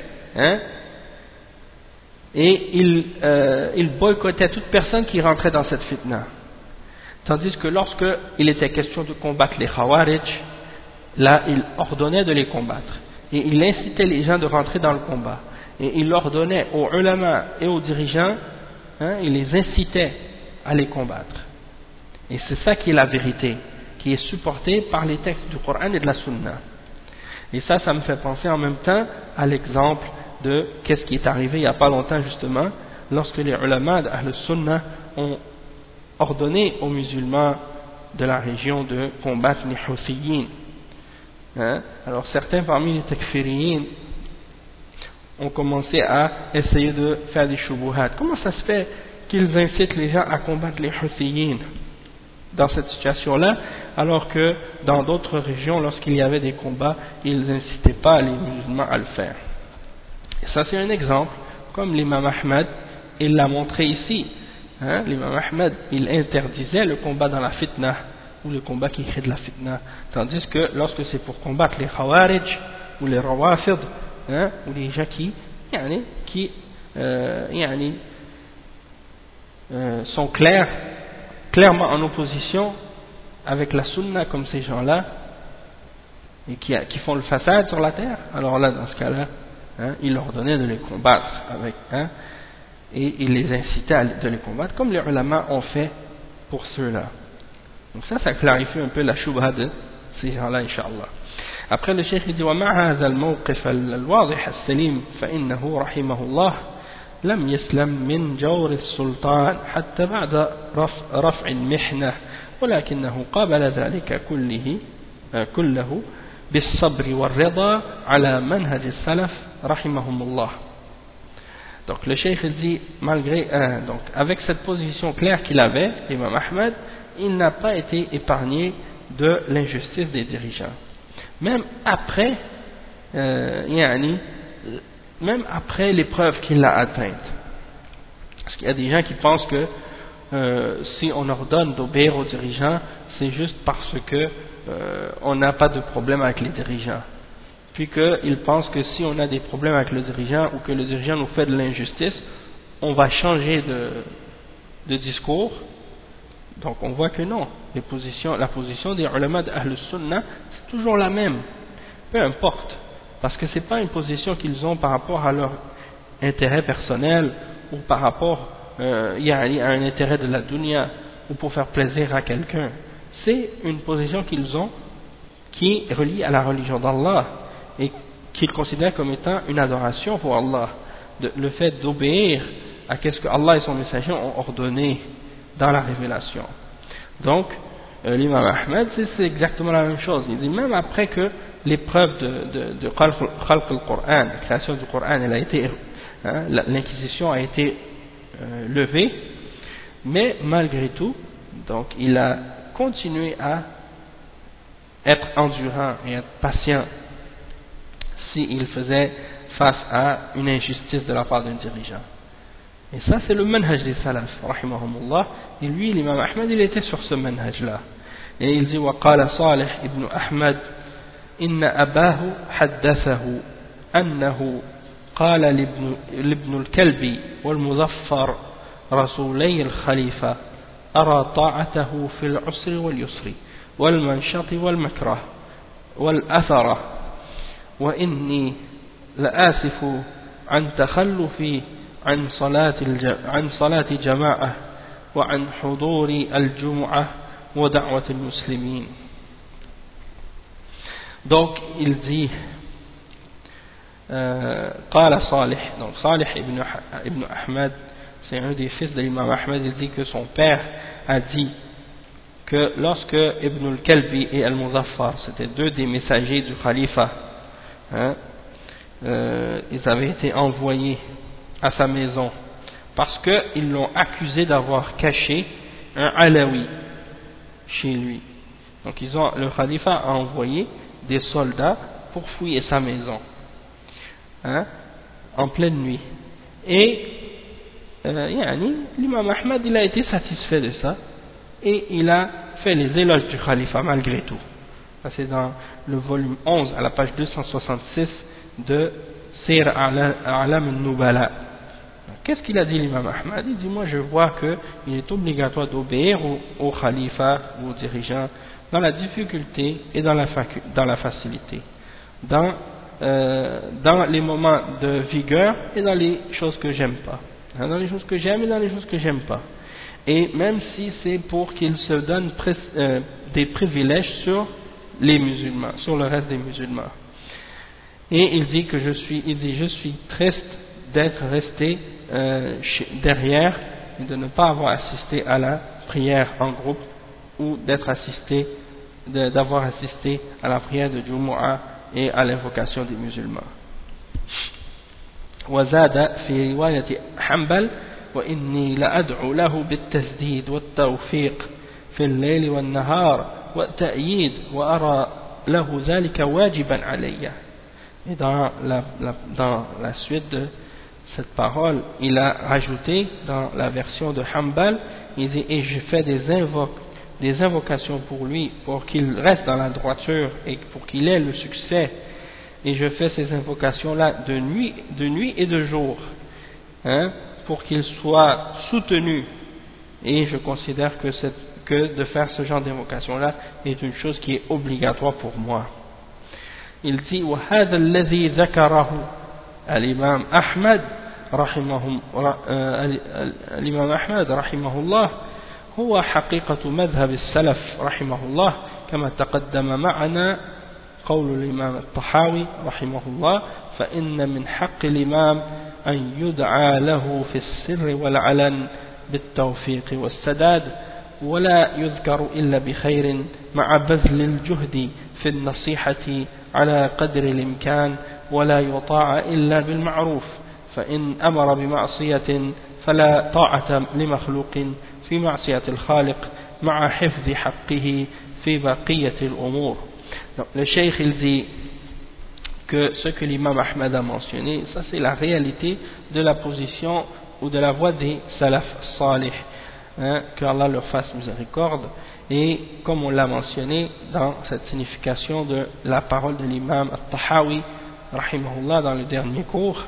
et il boycottait toute personne qui rentrait dans cette fitna. Tandis que lorsque il était question de combattre les Khawarij, là il ordonnait de les combattre, et il incitait les gens de rentrer dans le combat, et il ordonnait aux ulama et aux dirigeants, il les incitait à les combattre. Et c'est ça qui est la vérité, qui est supportée par les textes du Coran et de la Sunna. Et ça me fait penser en même temps à l'exemple de qu'est-ce qui est arrivé il n'y a pas longtemps justement, lorsque les ulama d'Ahl Sunnah ont ordonné aux musulmans de la région de combattre les Houthiyyin. Alors certains parmi les takfiriyin ont commencé à essayer de faire des shubuhat. Comment ça se fait qu'ils incitent les gens à combattre les Huthiyin dans cette situation-là, alors que dans d'autres régions, lorsqu'il y avait des combats, ils n'incitaient pas les musulmans à le faire. Et ça, c'est un exemple, comme l'imam Ahmad, il l'a montré ici. Hein, l'imam Ahmad, il interdisait le combat dans la fitna, ou le combat qui crée de la fitna, tandis que lorsque c'est pour combattre les Khawarij, ou les Rawafid, hein, ou les gens qui sont clairement en opposition avec la sunna, comme ces gens-là, et qui font le façade sur la terre, alors là, dans ce cas-là, hein, il leur donnait de les combattre avec, hein, et il les incitait à les combattre, comme les ulama ont fait pour ceux-là. Donc ça clarifie un peu la shubha de ces gens-là, incha'Allah. Après le cheikh il dit ومع هذا الموقف الواضح السليم فإنه رحمه الله لم يسلم من جور السلطان حتى بعد رفع المحنة ولكنه قابل ذلك كله بالصبر والرضا على منهج السلف رحمهم الله. Donc le cheikh dit donc avec cette position claire qu'il avait, l'imam Ahmad, il n'a pas été épargné de l'injustice des dirigeants. Même après l'épreuve qu'il a atteinte. Parce qu'il y a des gens qui pensent que si on ordonne d'obéir aux dirigeants, c'est juste parce que on n'a pas de problème avec les dirigeants. Puis qu'ils pensent que si on a des problèmes avec le dirigeant ou que le dirigeant nous fait de l'injustice, on va changer de discours. Donc on voit que non, la position des ulama d'Ahl Sunnah, c'est toujours la même, peu importe, parce que c'est pas une position qu'ils ont par rapport à leur intérêt personnel ou par rapport à un intérêt de la dunya ou pour faire plaisir à quelqu'un. C'est une position qu'ils ont qui est reliée à la religion d'Allah et qu'ils considèrent comme étant une adoration pour Allah, le fait d'obéir à ce que Allah et son messager ont ordonné dans la révélation. Donc l'imam Ahmed, c'est exactement la même chose. Il dit même après que l'épreuve de Khalq al-Qur'an, la création du Coran, elle a été, hein, l'inquisition a été levée, mais malgré tout, donc il a continué à être endurant et être patient s'il faisait face à une injustice de la part d'un dirigeant. Et ça, c'est le manhaj des salaf, rahimahumullah. Et lui, l'imam Ahmed, il était sur ce manhaj-là. Et il dit, وقال صالح ابن أحمد إن أباه حدثه أنه قال لابن الكلب والمظفر رسولي الخليفة أرى طاعته في العسر واليسر والمنشط والمكره والأثرة وإني لآسف عن تخلفي عن صلاة جماعة وعن حضور الجمعة ودعوة المسلمين. Donc il dit قال صالح, donc Salih ibn Ahmad, c'est un des fils de l'imam Ahmad, il dit que son père a dit que lorsque Ibn al-Kalbi et Al-Muzaffar, c'était deux des messagers du khalifa, hein, ils avaient été envoyés à sa maison parce qu'ils l'ont accusé d'avoir caché un alawi chez lui. Donc le khalifa a envoyé des soldats pour fouiller sa maison, hein, en pleine nuit. Et l'imam Ahmad, il a été satisfait de ça et il a fait les éloges du khalifa malgré tout. Ça, c'est dans le volume 11 à la page 266 de Sir A'lam al-Nubala. Qu'est-ce qu'il a dit l'imam Ahmad? Il dit, moi je vois qu'il est obligatoire d'obéir au khalifa ou aux dirigeants dans la difficulté et dans la facilité, dans les moments de vigueur et dans les choses que j'aime pas, dans les choses que j'aime et dans les choses que j'aime pas, et même si c'est pour qu'ils se donnent des privilèges sur les musulmans, sur le reste des musulmans. Et il dit que je suis triste d'être resté derrière et de ne pas avoir assisté à la prière en groupe ou d'avoir assisté à la prière de Jumu'ah et à l'invocation des musulmans. وزاد في رواية حنبل وإني لأدعو له بالتسديد والتوفيق في الليل والنهار والتأييد وأرى له ذلك واجبا علي. Et dans la suite de cette parole, il a rajouté dans la version de Hanbal, il dit, et je fais des invocations pour lui, pour qu'il reste dans la droiture et pour qu'il ait le succès, et je fais ces invocations-là de nuit et de jour, hein, pour qu'il soit soutenu, et je considère que de faire ce genre d'invocation-là est une chose qui est obligatoire pour moi. Il dit, وهذا الذي ذكره الإمام أحمد رحمه الله هو حقيقة مذهب السلف رحمه الله كما تقدم معنا قول الإمام الطحاوي رحمه الله فإن من حق الإمام أن يدعى له في السر والعلن بالتوفيق والسداد ولا يذكر إلا بخير مع بذل الجهد في النصيحة على قدر الإمكان ولا يطاع إلا بالمعروف فإن أمر بمعصية فلا طاعة لمخلوق في معصية الخالق مع حفظ حقه في بقية الأمور. Donc, le cheikh il dit que ce que l'imam Ahmad a mentionné, ça c'est la réalité de la position ou de la voie des salaf salih, hein, que Allah leur fasse miséricorde. Et comme on l'a mentionné dans cette signification de la parole de l'imam At-Tahawi rahimahullah dans le dernier cours,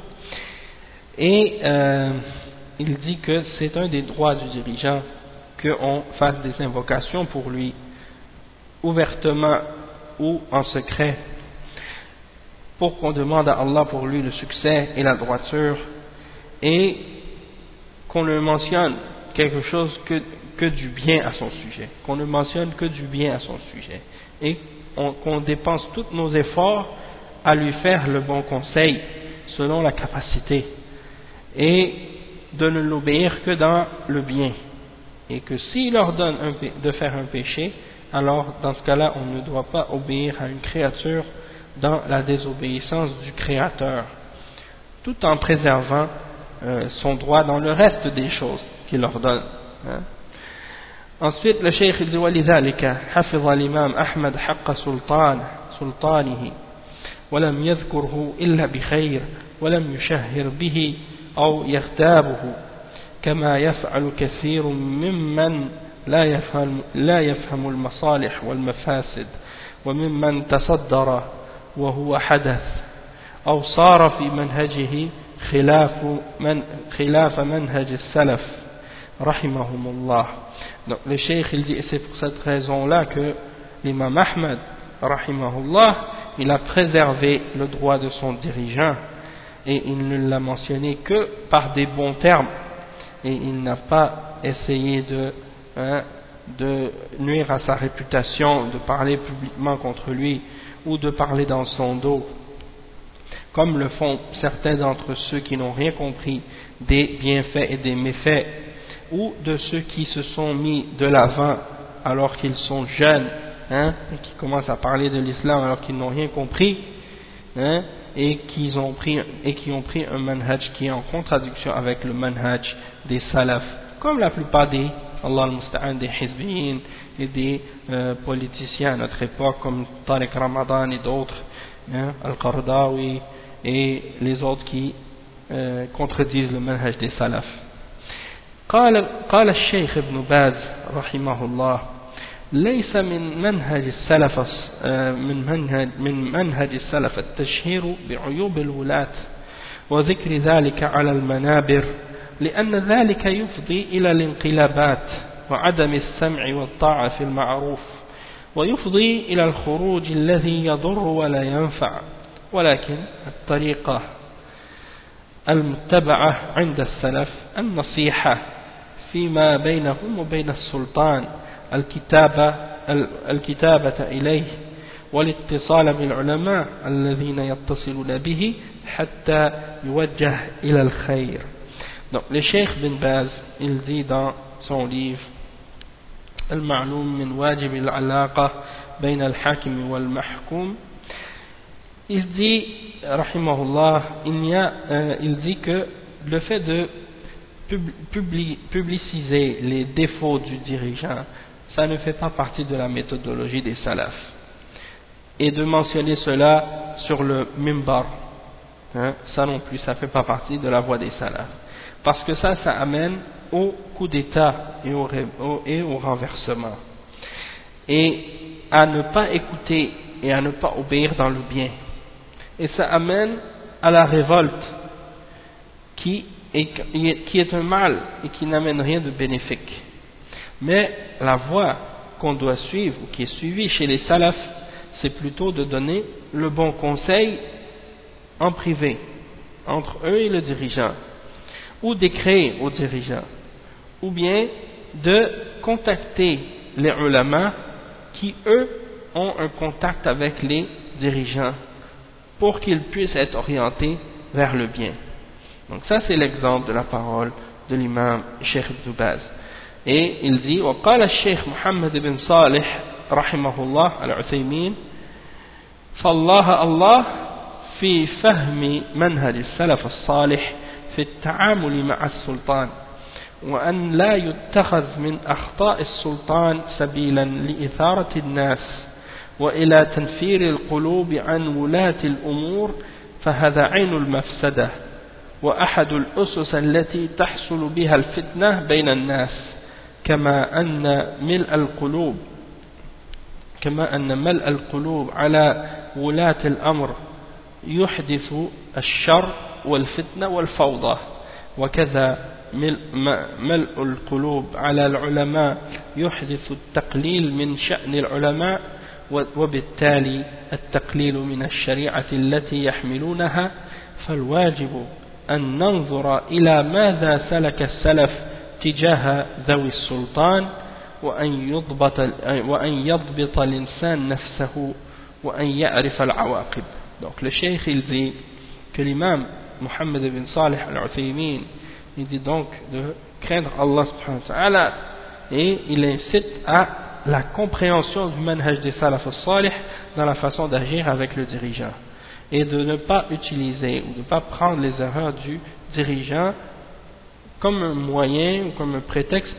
et il dit que c'est un des droits du dirigeant qu'on fasse des invocations pour lui ouvertement ou en secret, pour qu'on demande à Allah pour lui le succès et la droiture, et qu'on ne mentionne quelque chose que du bien à son sujet, qu'on ne mentionne que du bien à son sujet, et qu'on dépense tous nos efforts à lui faire le bon conseil selon la capacité, et de ne l'obéir que dans le bien, et que s'il ordonne de faire un péché, alors dans ce cas-là on ne doit pas obéir à une créature dans la désobéissance du Créateur, tout en préservant son droit dans le reste des choses qu'il ordonne, hein. Ensuite le cheikh il dit وَلِذَلِكَ حَفِظَ الإمام أحمد حق سلطانه ولم يذكره إلا بخير ولم يشهر به أو يغتابه كما يفعل كثير ممن لا يفهم المصالح والمفاسد وممن تصدر وهو حدث أو صار في منهجه خلاف منهج السلف رحمهم الله. Donc le cheikh il dit, et c'est pour cette raison-là que l'imam Ahmad rahimahullah il a préservé le droit de son dirigeant, et il ne l'a mentionné que par des bons termes, et il n'a pas essayé de nuire à sa réputation, de parler publiquement contre lui ou de parler dans son dos, comme le font certains d'entre ceux qui n'ont rien compris des bienfaits et des méfaits, ou de ceux qui se sont mis de l'avant alors qu'ils sont jeunes, hein, et qui commencent à parler de l'islam alors qu'ils n'ont rien compris, hein, et qui ont pris un manhaj qui est en contradiction avec le manhaj des salaf, comme la plupart des Allah al-Musta'an, des hizbiyin et des politiciens à notre époque, comme Tariq Ramadan et d'autres, hein, Al-Qardawi et les autres qui contredisent le manhaj des salaf. قال الشيخ ابن باز رحمه الله ليس من منهج السلف التشهير بعيوب الولاة وذكر ذلك على المنابر لأن ذلك يفضي إلى الانقلابات وعدم السمع والطاعة في المعروف ويفضي إلى الخروج الذي يضر ولا ينفع ولكن الطريقة المتبعة عند السلف النصيحة فيما بينهم وبين السلطان الكتابة إليه والاتصال بالعلماء الذين يتصلون به حتى يوجه إلى الخير. Donc le Cheikh bin Baz il dit dans son livre المعلوم من واجب العلاقة بين الحاكم والمحكوم Il dit, rahimahullah, il dit que le fait de publiciser les défauts du dirigeant, ça ne fait pas partie de la méthodologie des salafs. Et de mentionner cela sur le mimbar, ça non plus, ça ne fait pas partie de la voie des salafs. Parce que ça amène au coup d'état et au renversement. Et à ne pas écouter et à ne pas obéir dans le bien. Et ça amène à la révolte qui est un mal et qui n'amène rien de bénéfique. Mais la voie qu'on doit suivre, ou qui est suivie chez les salafs, c'est plutôt de donner le bon conseil en privé, entre eux et le dirigeant, ou d'écrire aux dirigeants, ou bien de contacter les ulama qui, eux, ont un contact avec les dirigeants, pour qu'ils puissent être orientés vers le bien. Donc ça c'est l'exemple de la parole de l'imam Cheikh Ibn Baz. Et il dit وقال الشيخ محمد بن صالح رحمه الله العثيمين فالله الله في فهم منهج السلف الصالح في التعامل مع السلطان وأن لا يتخذ من أخطاء السلطان سبيلا لإثارة الناس وإلى تنفير القلوب عن ولاة الأمور فهذا عين المفسدة وأحد الأسس التي تحصل بها الفتنة بين الناس كما أن ملء القلوب على ولاة الأمر يحدث الشر والفتنة والفوضى وكذا ملء القلوب على العلماء يحدث التقليل من شأن العلماء وبالتالي التقليل من الشريعة التي يحملونها فالواجب أن ننظر إلى ماذا سلك السلف تجاه ذوي السلطان وأن يضبط الإنسان نفسه وأن يعرف العواقب. Donc le cheikh il dit que l'imam Muhammad ibn Salih al-Uthaymin il dit donc de craindre Allah subhanahu wa ta'ala et il incite à la compréhension du manhaj des salaf al-salih dans la façon d'agir avec le dirigeant et de ne pas utiliser ou de ne pas prendre les erreurs du dirigeant comme un moyen ou comme un prétexte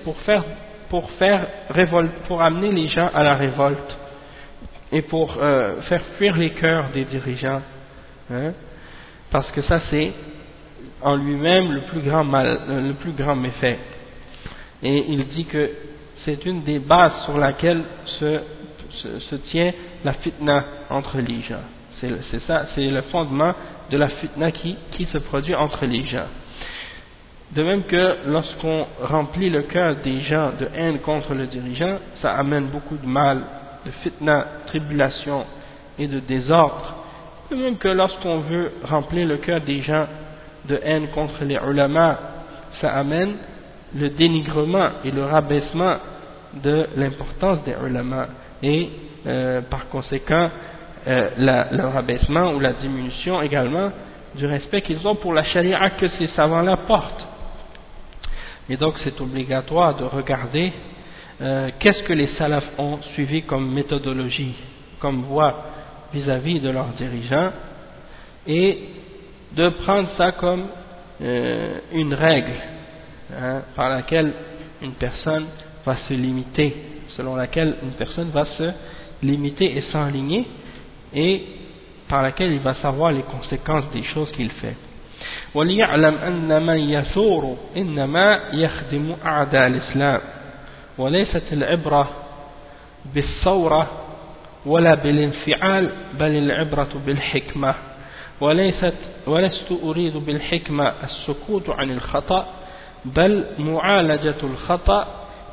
pour amener les gens à la révolte et pour faire fuir les cœurs des dirigeants, parce que ça c'est en lui-même le plus grand mal, le plus grand méfait. Et il dit que c'est une des bases sur laquelle se tient la fitna entre les gens. C'est ça, c'est le fondement de la fitna qui se produit entre les gens. De même que lorsqu'on remplit le cœur des gens de haine contre le dirigeant, ça amène beaucoup de mal, de fitna, tribulation et de désordre. De même que lorsqu'on veut remplir le cœur des gens de haine contre les ulama, ça amène le dénigrement et le rabaissement de l'importance des ulama et par conséquent le rabaissement ou la diminution également du respect qu'ils ont pour la charia que ces savants-là portent. Et donc c'est obligatoire de regarder qu'est-ce que les salafs ont suivi comme méthodologie, comme voie vis-à-vis de leurs dirigeants, et de prendre ça comme une règle par laquelle une personne va se limiter, selon laquelle une personne va se limiter et s'enligner, et par laquelle il va savoir les conséquences des choses qu'il fait. وليعلم أن من يثور إنما يخدم أعداء الإسلام وليست العبرة بالثورة ولا بالانفعال بل العبرة بالحكمة ولست أريد بالحكمة السكوت عن الخطأ بل معالجة الخطأ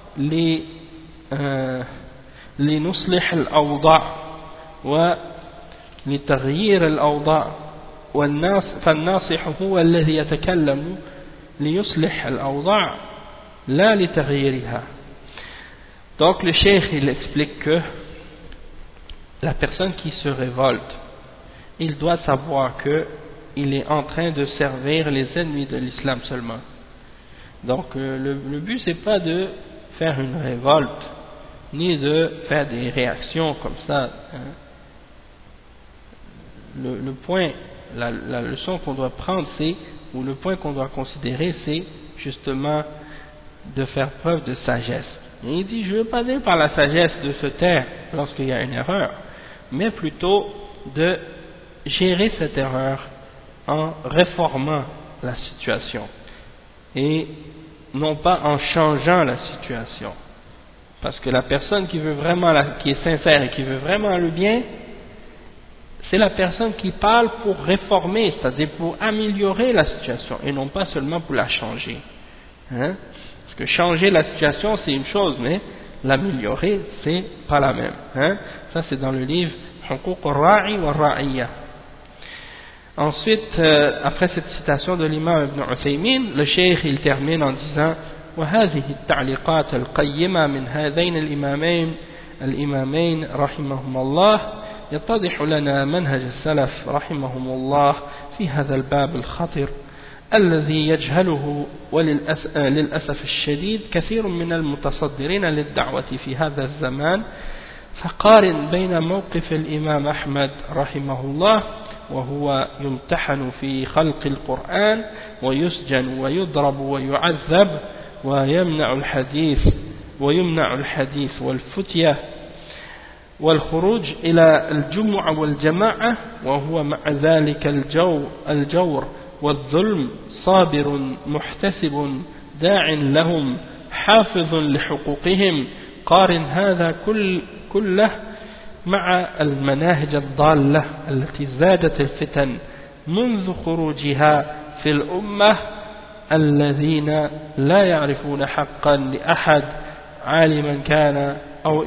لنصلح الأوضاع ولتغيير الأوضاع فالناصح هو الذي يتكلم ليصلح الأوضاع لا لتغييرها. Donc le cheikh il explique que la personne qui se révolte, il doit savoir que il est en train de servir les ennemis de l'islam seulement. Donc le but c'est pas de faire une révolte ni de faire des réactions comme ça, le point, la leçon qu'on doit prendre, c'est, ou le point qu'on doit considérer, c'est justement de faire preuve de sagesse. Et il dit, je ne veux pas dire par la sagesse de se taire lorsqu'il y a une erreur, mais plutôt de gérer cette erreur en réformant la situation et non pas en changeant la situation. Parce que la personne qui veut vraiment, qui est sincère et qui veut vraiment le bien, c'est la personne qui parle pour réformer, c'est-à-dire pour améliorer la situation et non pas seulement pour la changer. Hein? Parce que changer la situation c'est une chose, mais l'améliorer c'est pas la même. Hein? Ça c'est dans le livre Huquq al-Ra'i wa al-Ra'iyya. Ensuite, après cette citation de l'imam Ibn Uthaymin, le cheikh il termine en disant وهذه التعليقات القيمة من هذين الإمامين رحمهما الله يتضح لنا منهج السلف رحمهم الله في هذا الباب الخطر الذي يجهله وللأسف الشديد كثير من المتصدرين للدعوة في هذا الزمان. فقارن بين موقف الإمام أحمد رحمه الله وهو يمتحن في خلق القرآن ويسجن ويضرب ويعذب ويمنع الحديث والفتية والخروج إلى الجمعة والجماعة وهو مع ذلك الجور والظلم صابر محتسب داع لهم حافظ لحقوقهم. قارن هذا كله مع المناهج الضالة التي زادت الفتن منذ خروجها في الأمة الذين لا يعرفون حقا لأحد عالما كان أو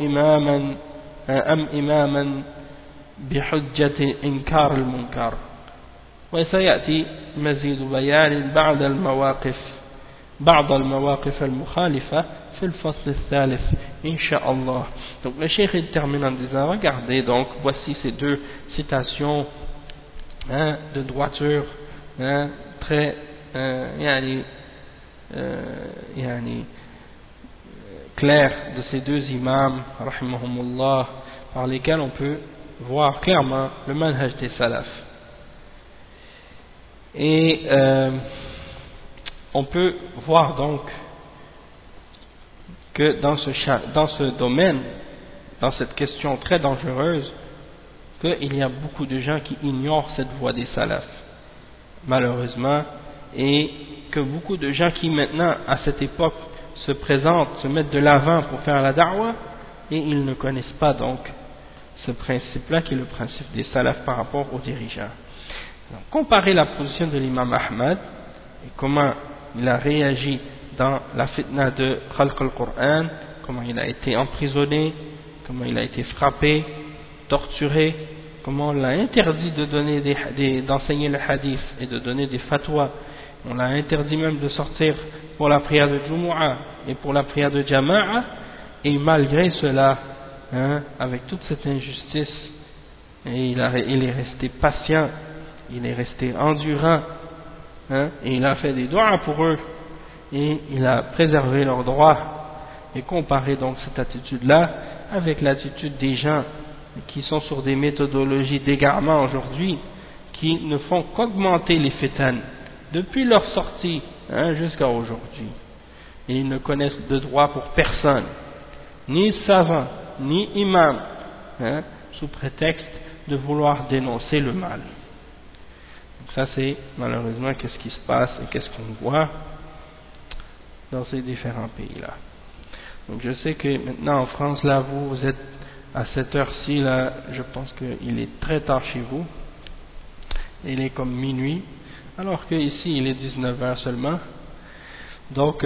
إماما بحجة إنكار المنكر. وسيأتي مزيد بيان بعض المواقف المخالفة في الفصل الثالث إن شاء الله. Donc le cheikh il termine en disant, regardez donc, voici ces deux citations de droiture très claires de ces deux imams rahimahumullah, par lesquels on peut voir clairement le manhaj des salafs. Et on peut voir donc que dans ce domaine, dans cette question très dangereuse, qu'il y a beaucoup de gens qui ignorent cette voie des salafs, malheureusement, et que beaucoup de gens qui maintenant, à cette époque, se présentent, se mettent de l'avant pour faire la da'wah, et ils ne connaissent pas donc ce principe-là qui est le principe des salafs par rapport aux dirigeants. Donc, comparer la position de l'imam Ahmad et comment il a réagi dans la fitna de Khalq al-Qur'an, comment il a été emprisonné, comment il a été frappé, torturé, comment on l'a interdit de donner d'enseigner le hadith et de donner des fatwas, on l'a interdit même de sortir pour la prière de Jumu'ah et pour la prière de Jama'a, et malgré cela, avec toute cette injustice, et il est resté patient, il est resté endurant, et il a fait des doigts pour eux, et il a préservé leurs droits. Et comparer donc cette attitude-là avec l'attitude des gens qui sont sur des méthodologies d'égarement aujourd'hui, qui ne font qu'augmenter les fitan depuis leur sortie jusqu'à aujourd'hui. Et ils ne connaissent de droit pour personne, ni savant, ni imam, sous prétexte de vouloir dénoncer le mal. Donc ça c'est malheureusement qu'est-ce qui se passe et qu'est-ce qu'on voit dans ces différents pays-là. Donc je sais que maintenant en France, là, vous êtes à cette heure-ci, là, je pense qu'il est très tard chez vous. Il est comme minuit, alors qu'ici il est 19h seulement. Donc,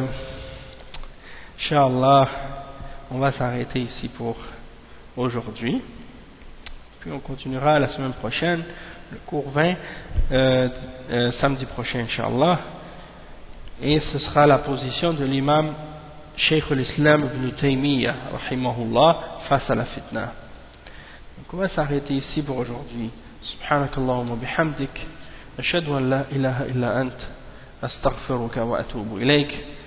Inch'Allah, on va s'arrêter ici pour aujourd'hui. Puis on continuera la semaine prochaine, le cours 20, samedi prochain, Inch'Allah. Et ce sera la position de l'imam Cheikh al-Islam ibn Taymiyyah rahimahullah face à la fitna. Donc on va s'arrêter ici pour aujourd'hui. Subhanakallahumma bihamdik ashhadu an la ilaha illa ant astaghfiruka wa atubu ilayk.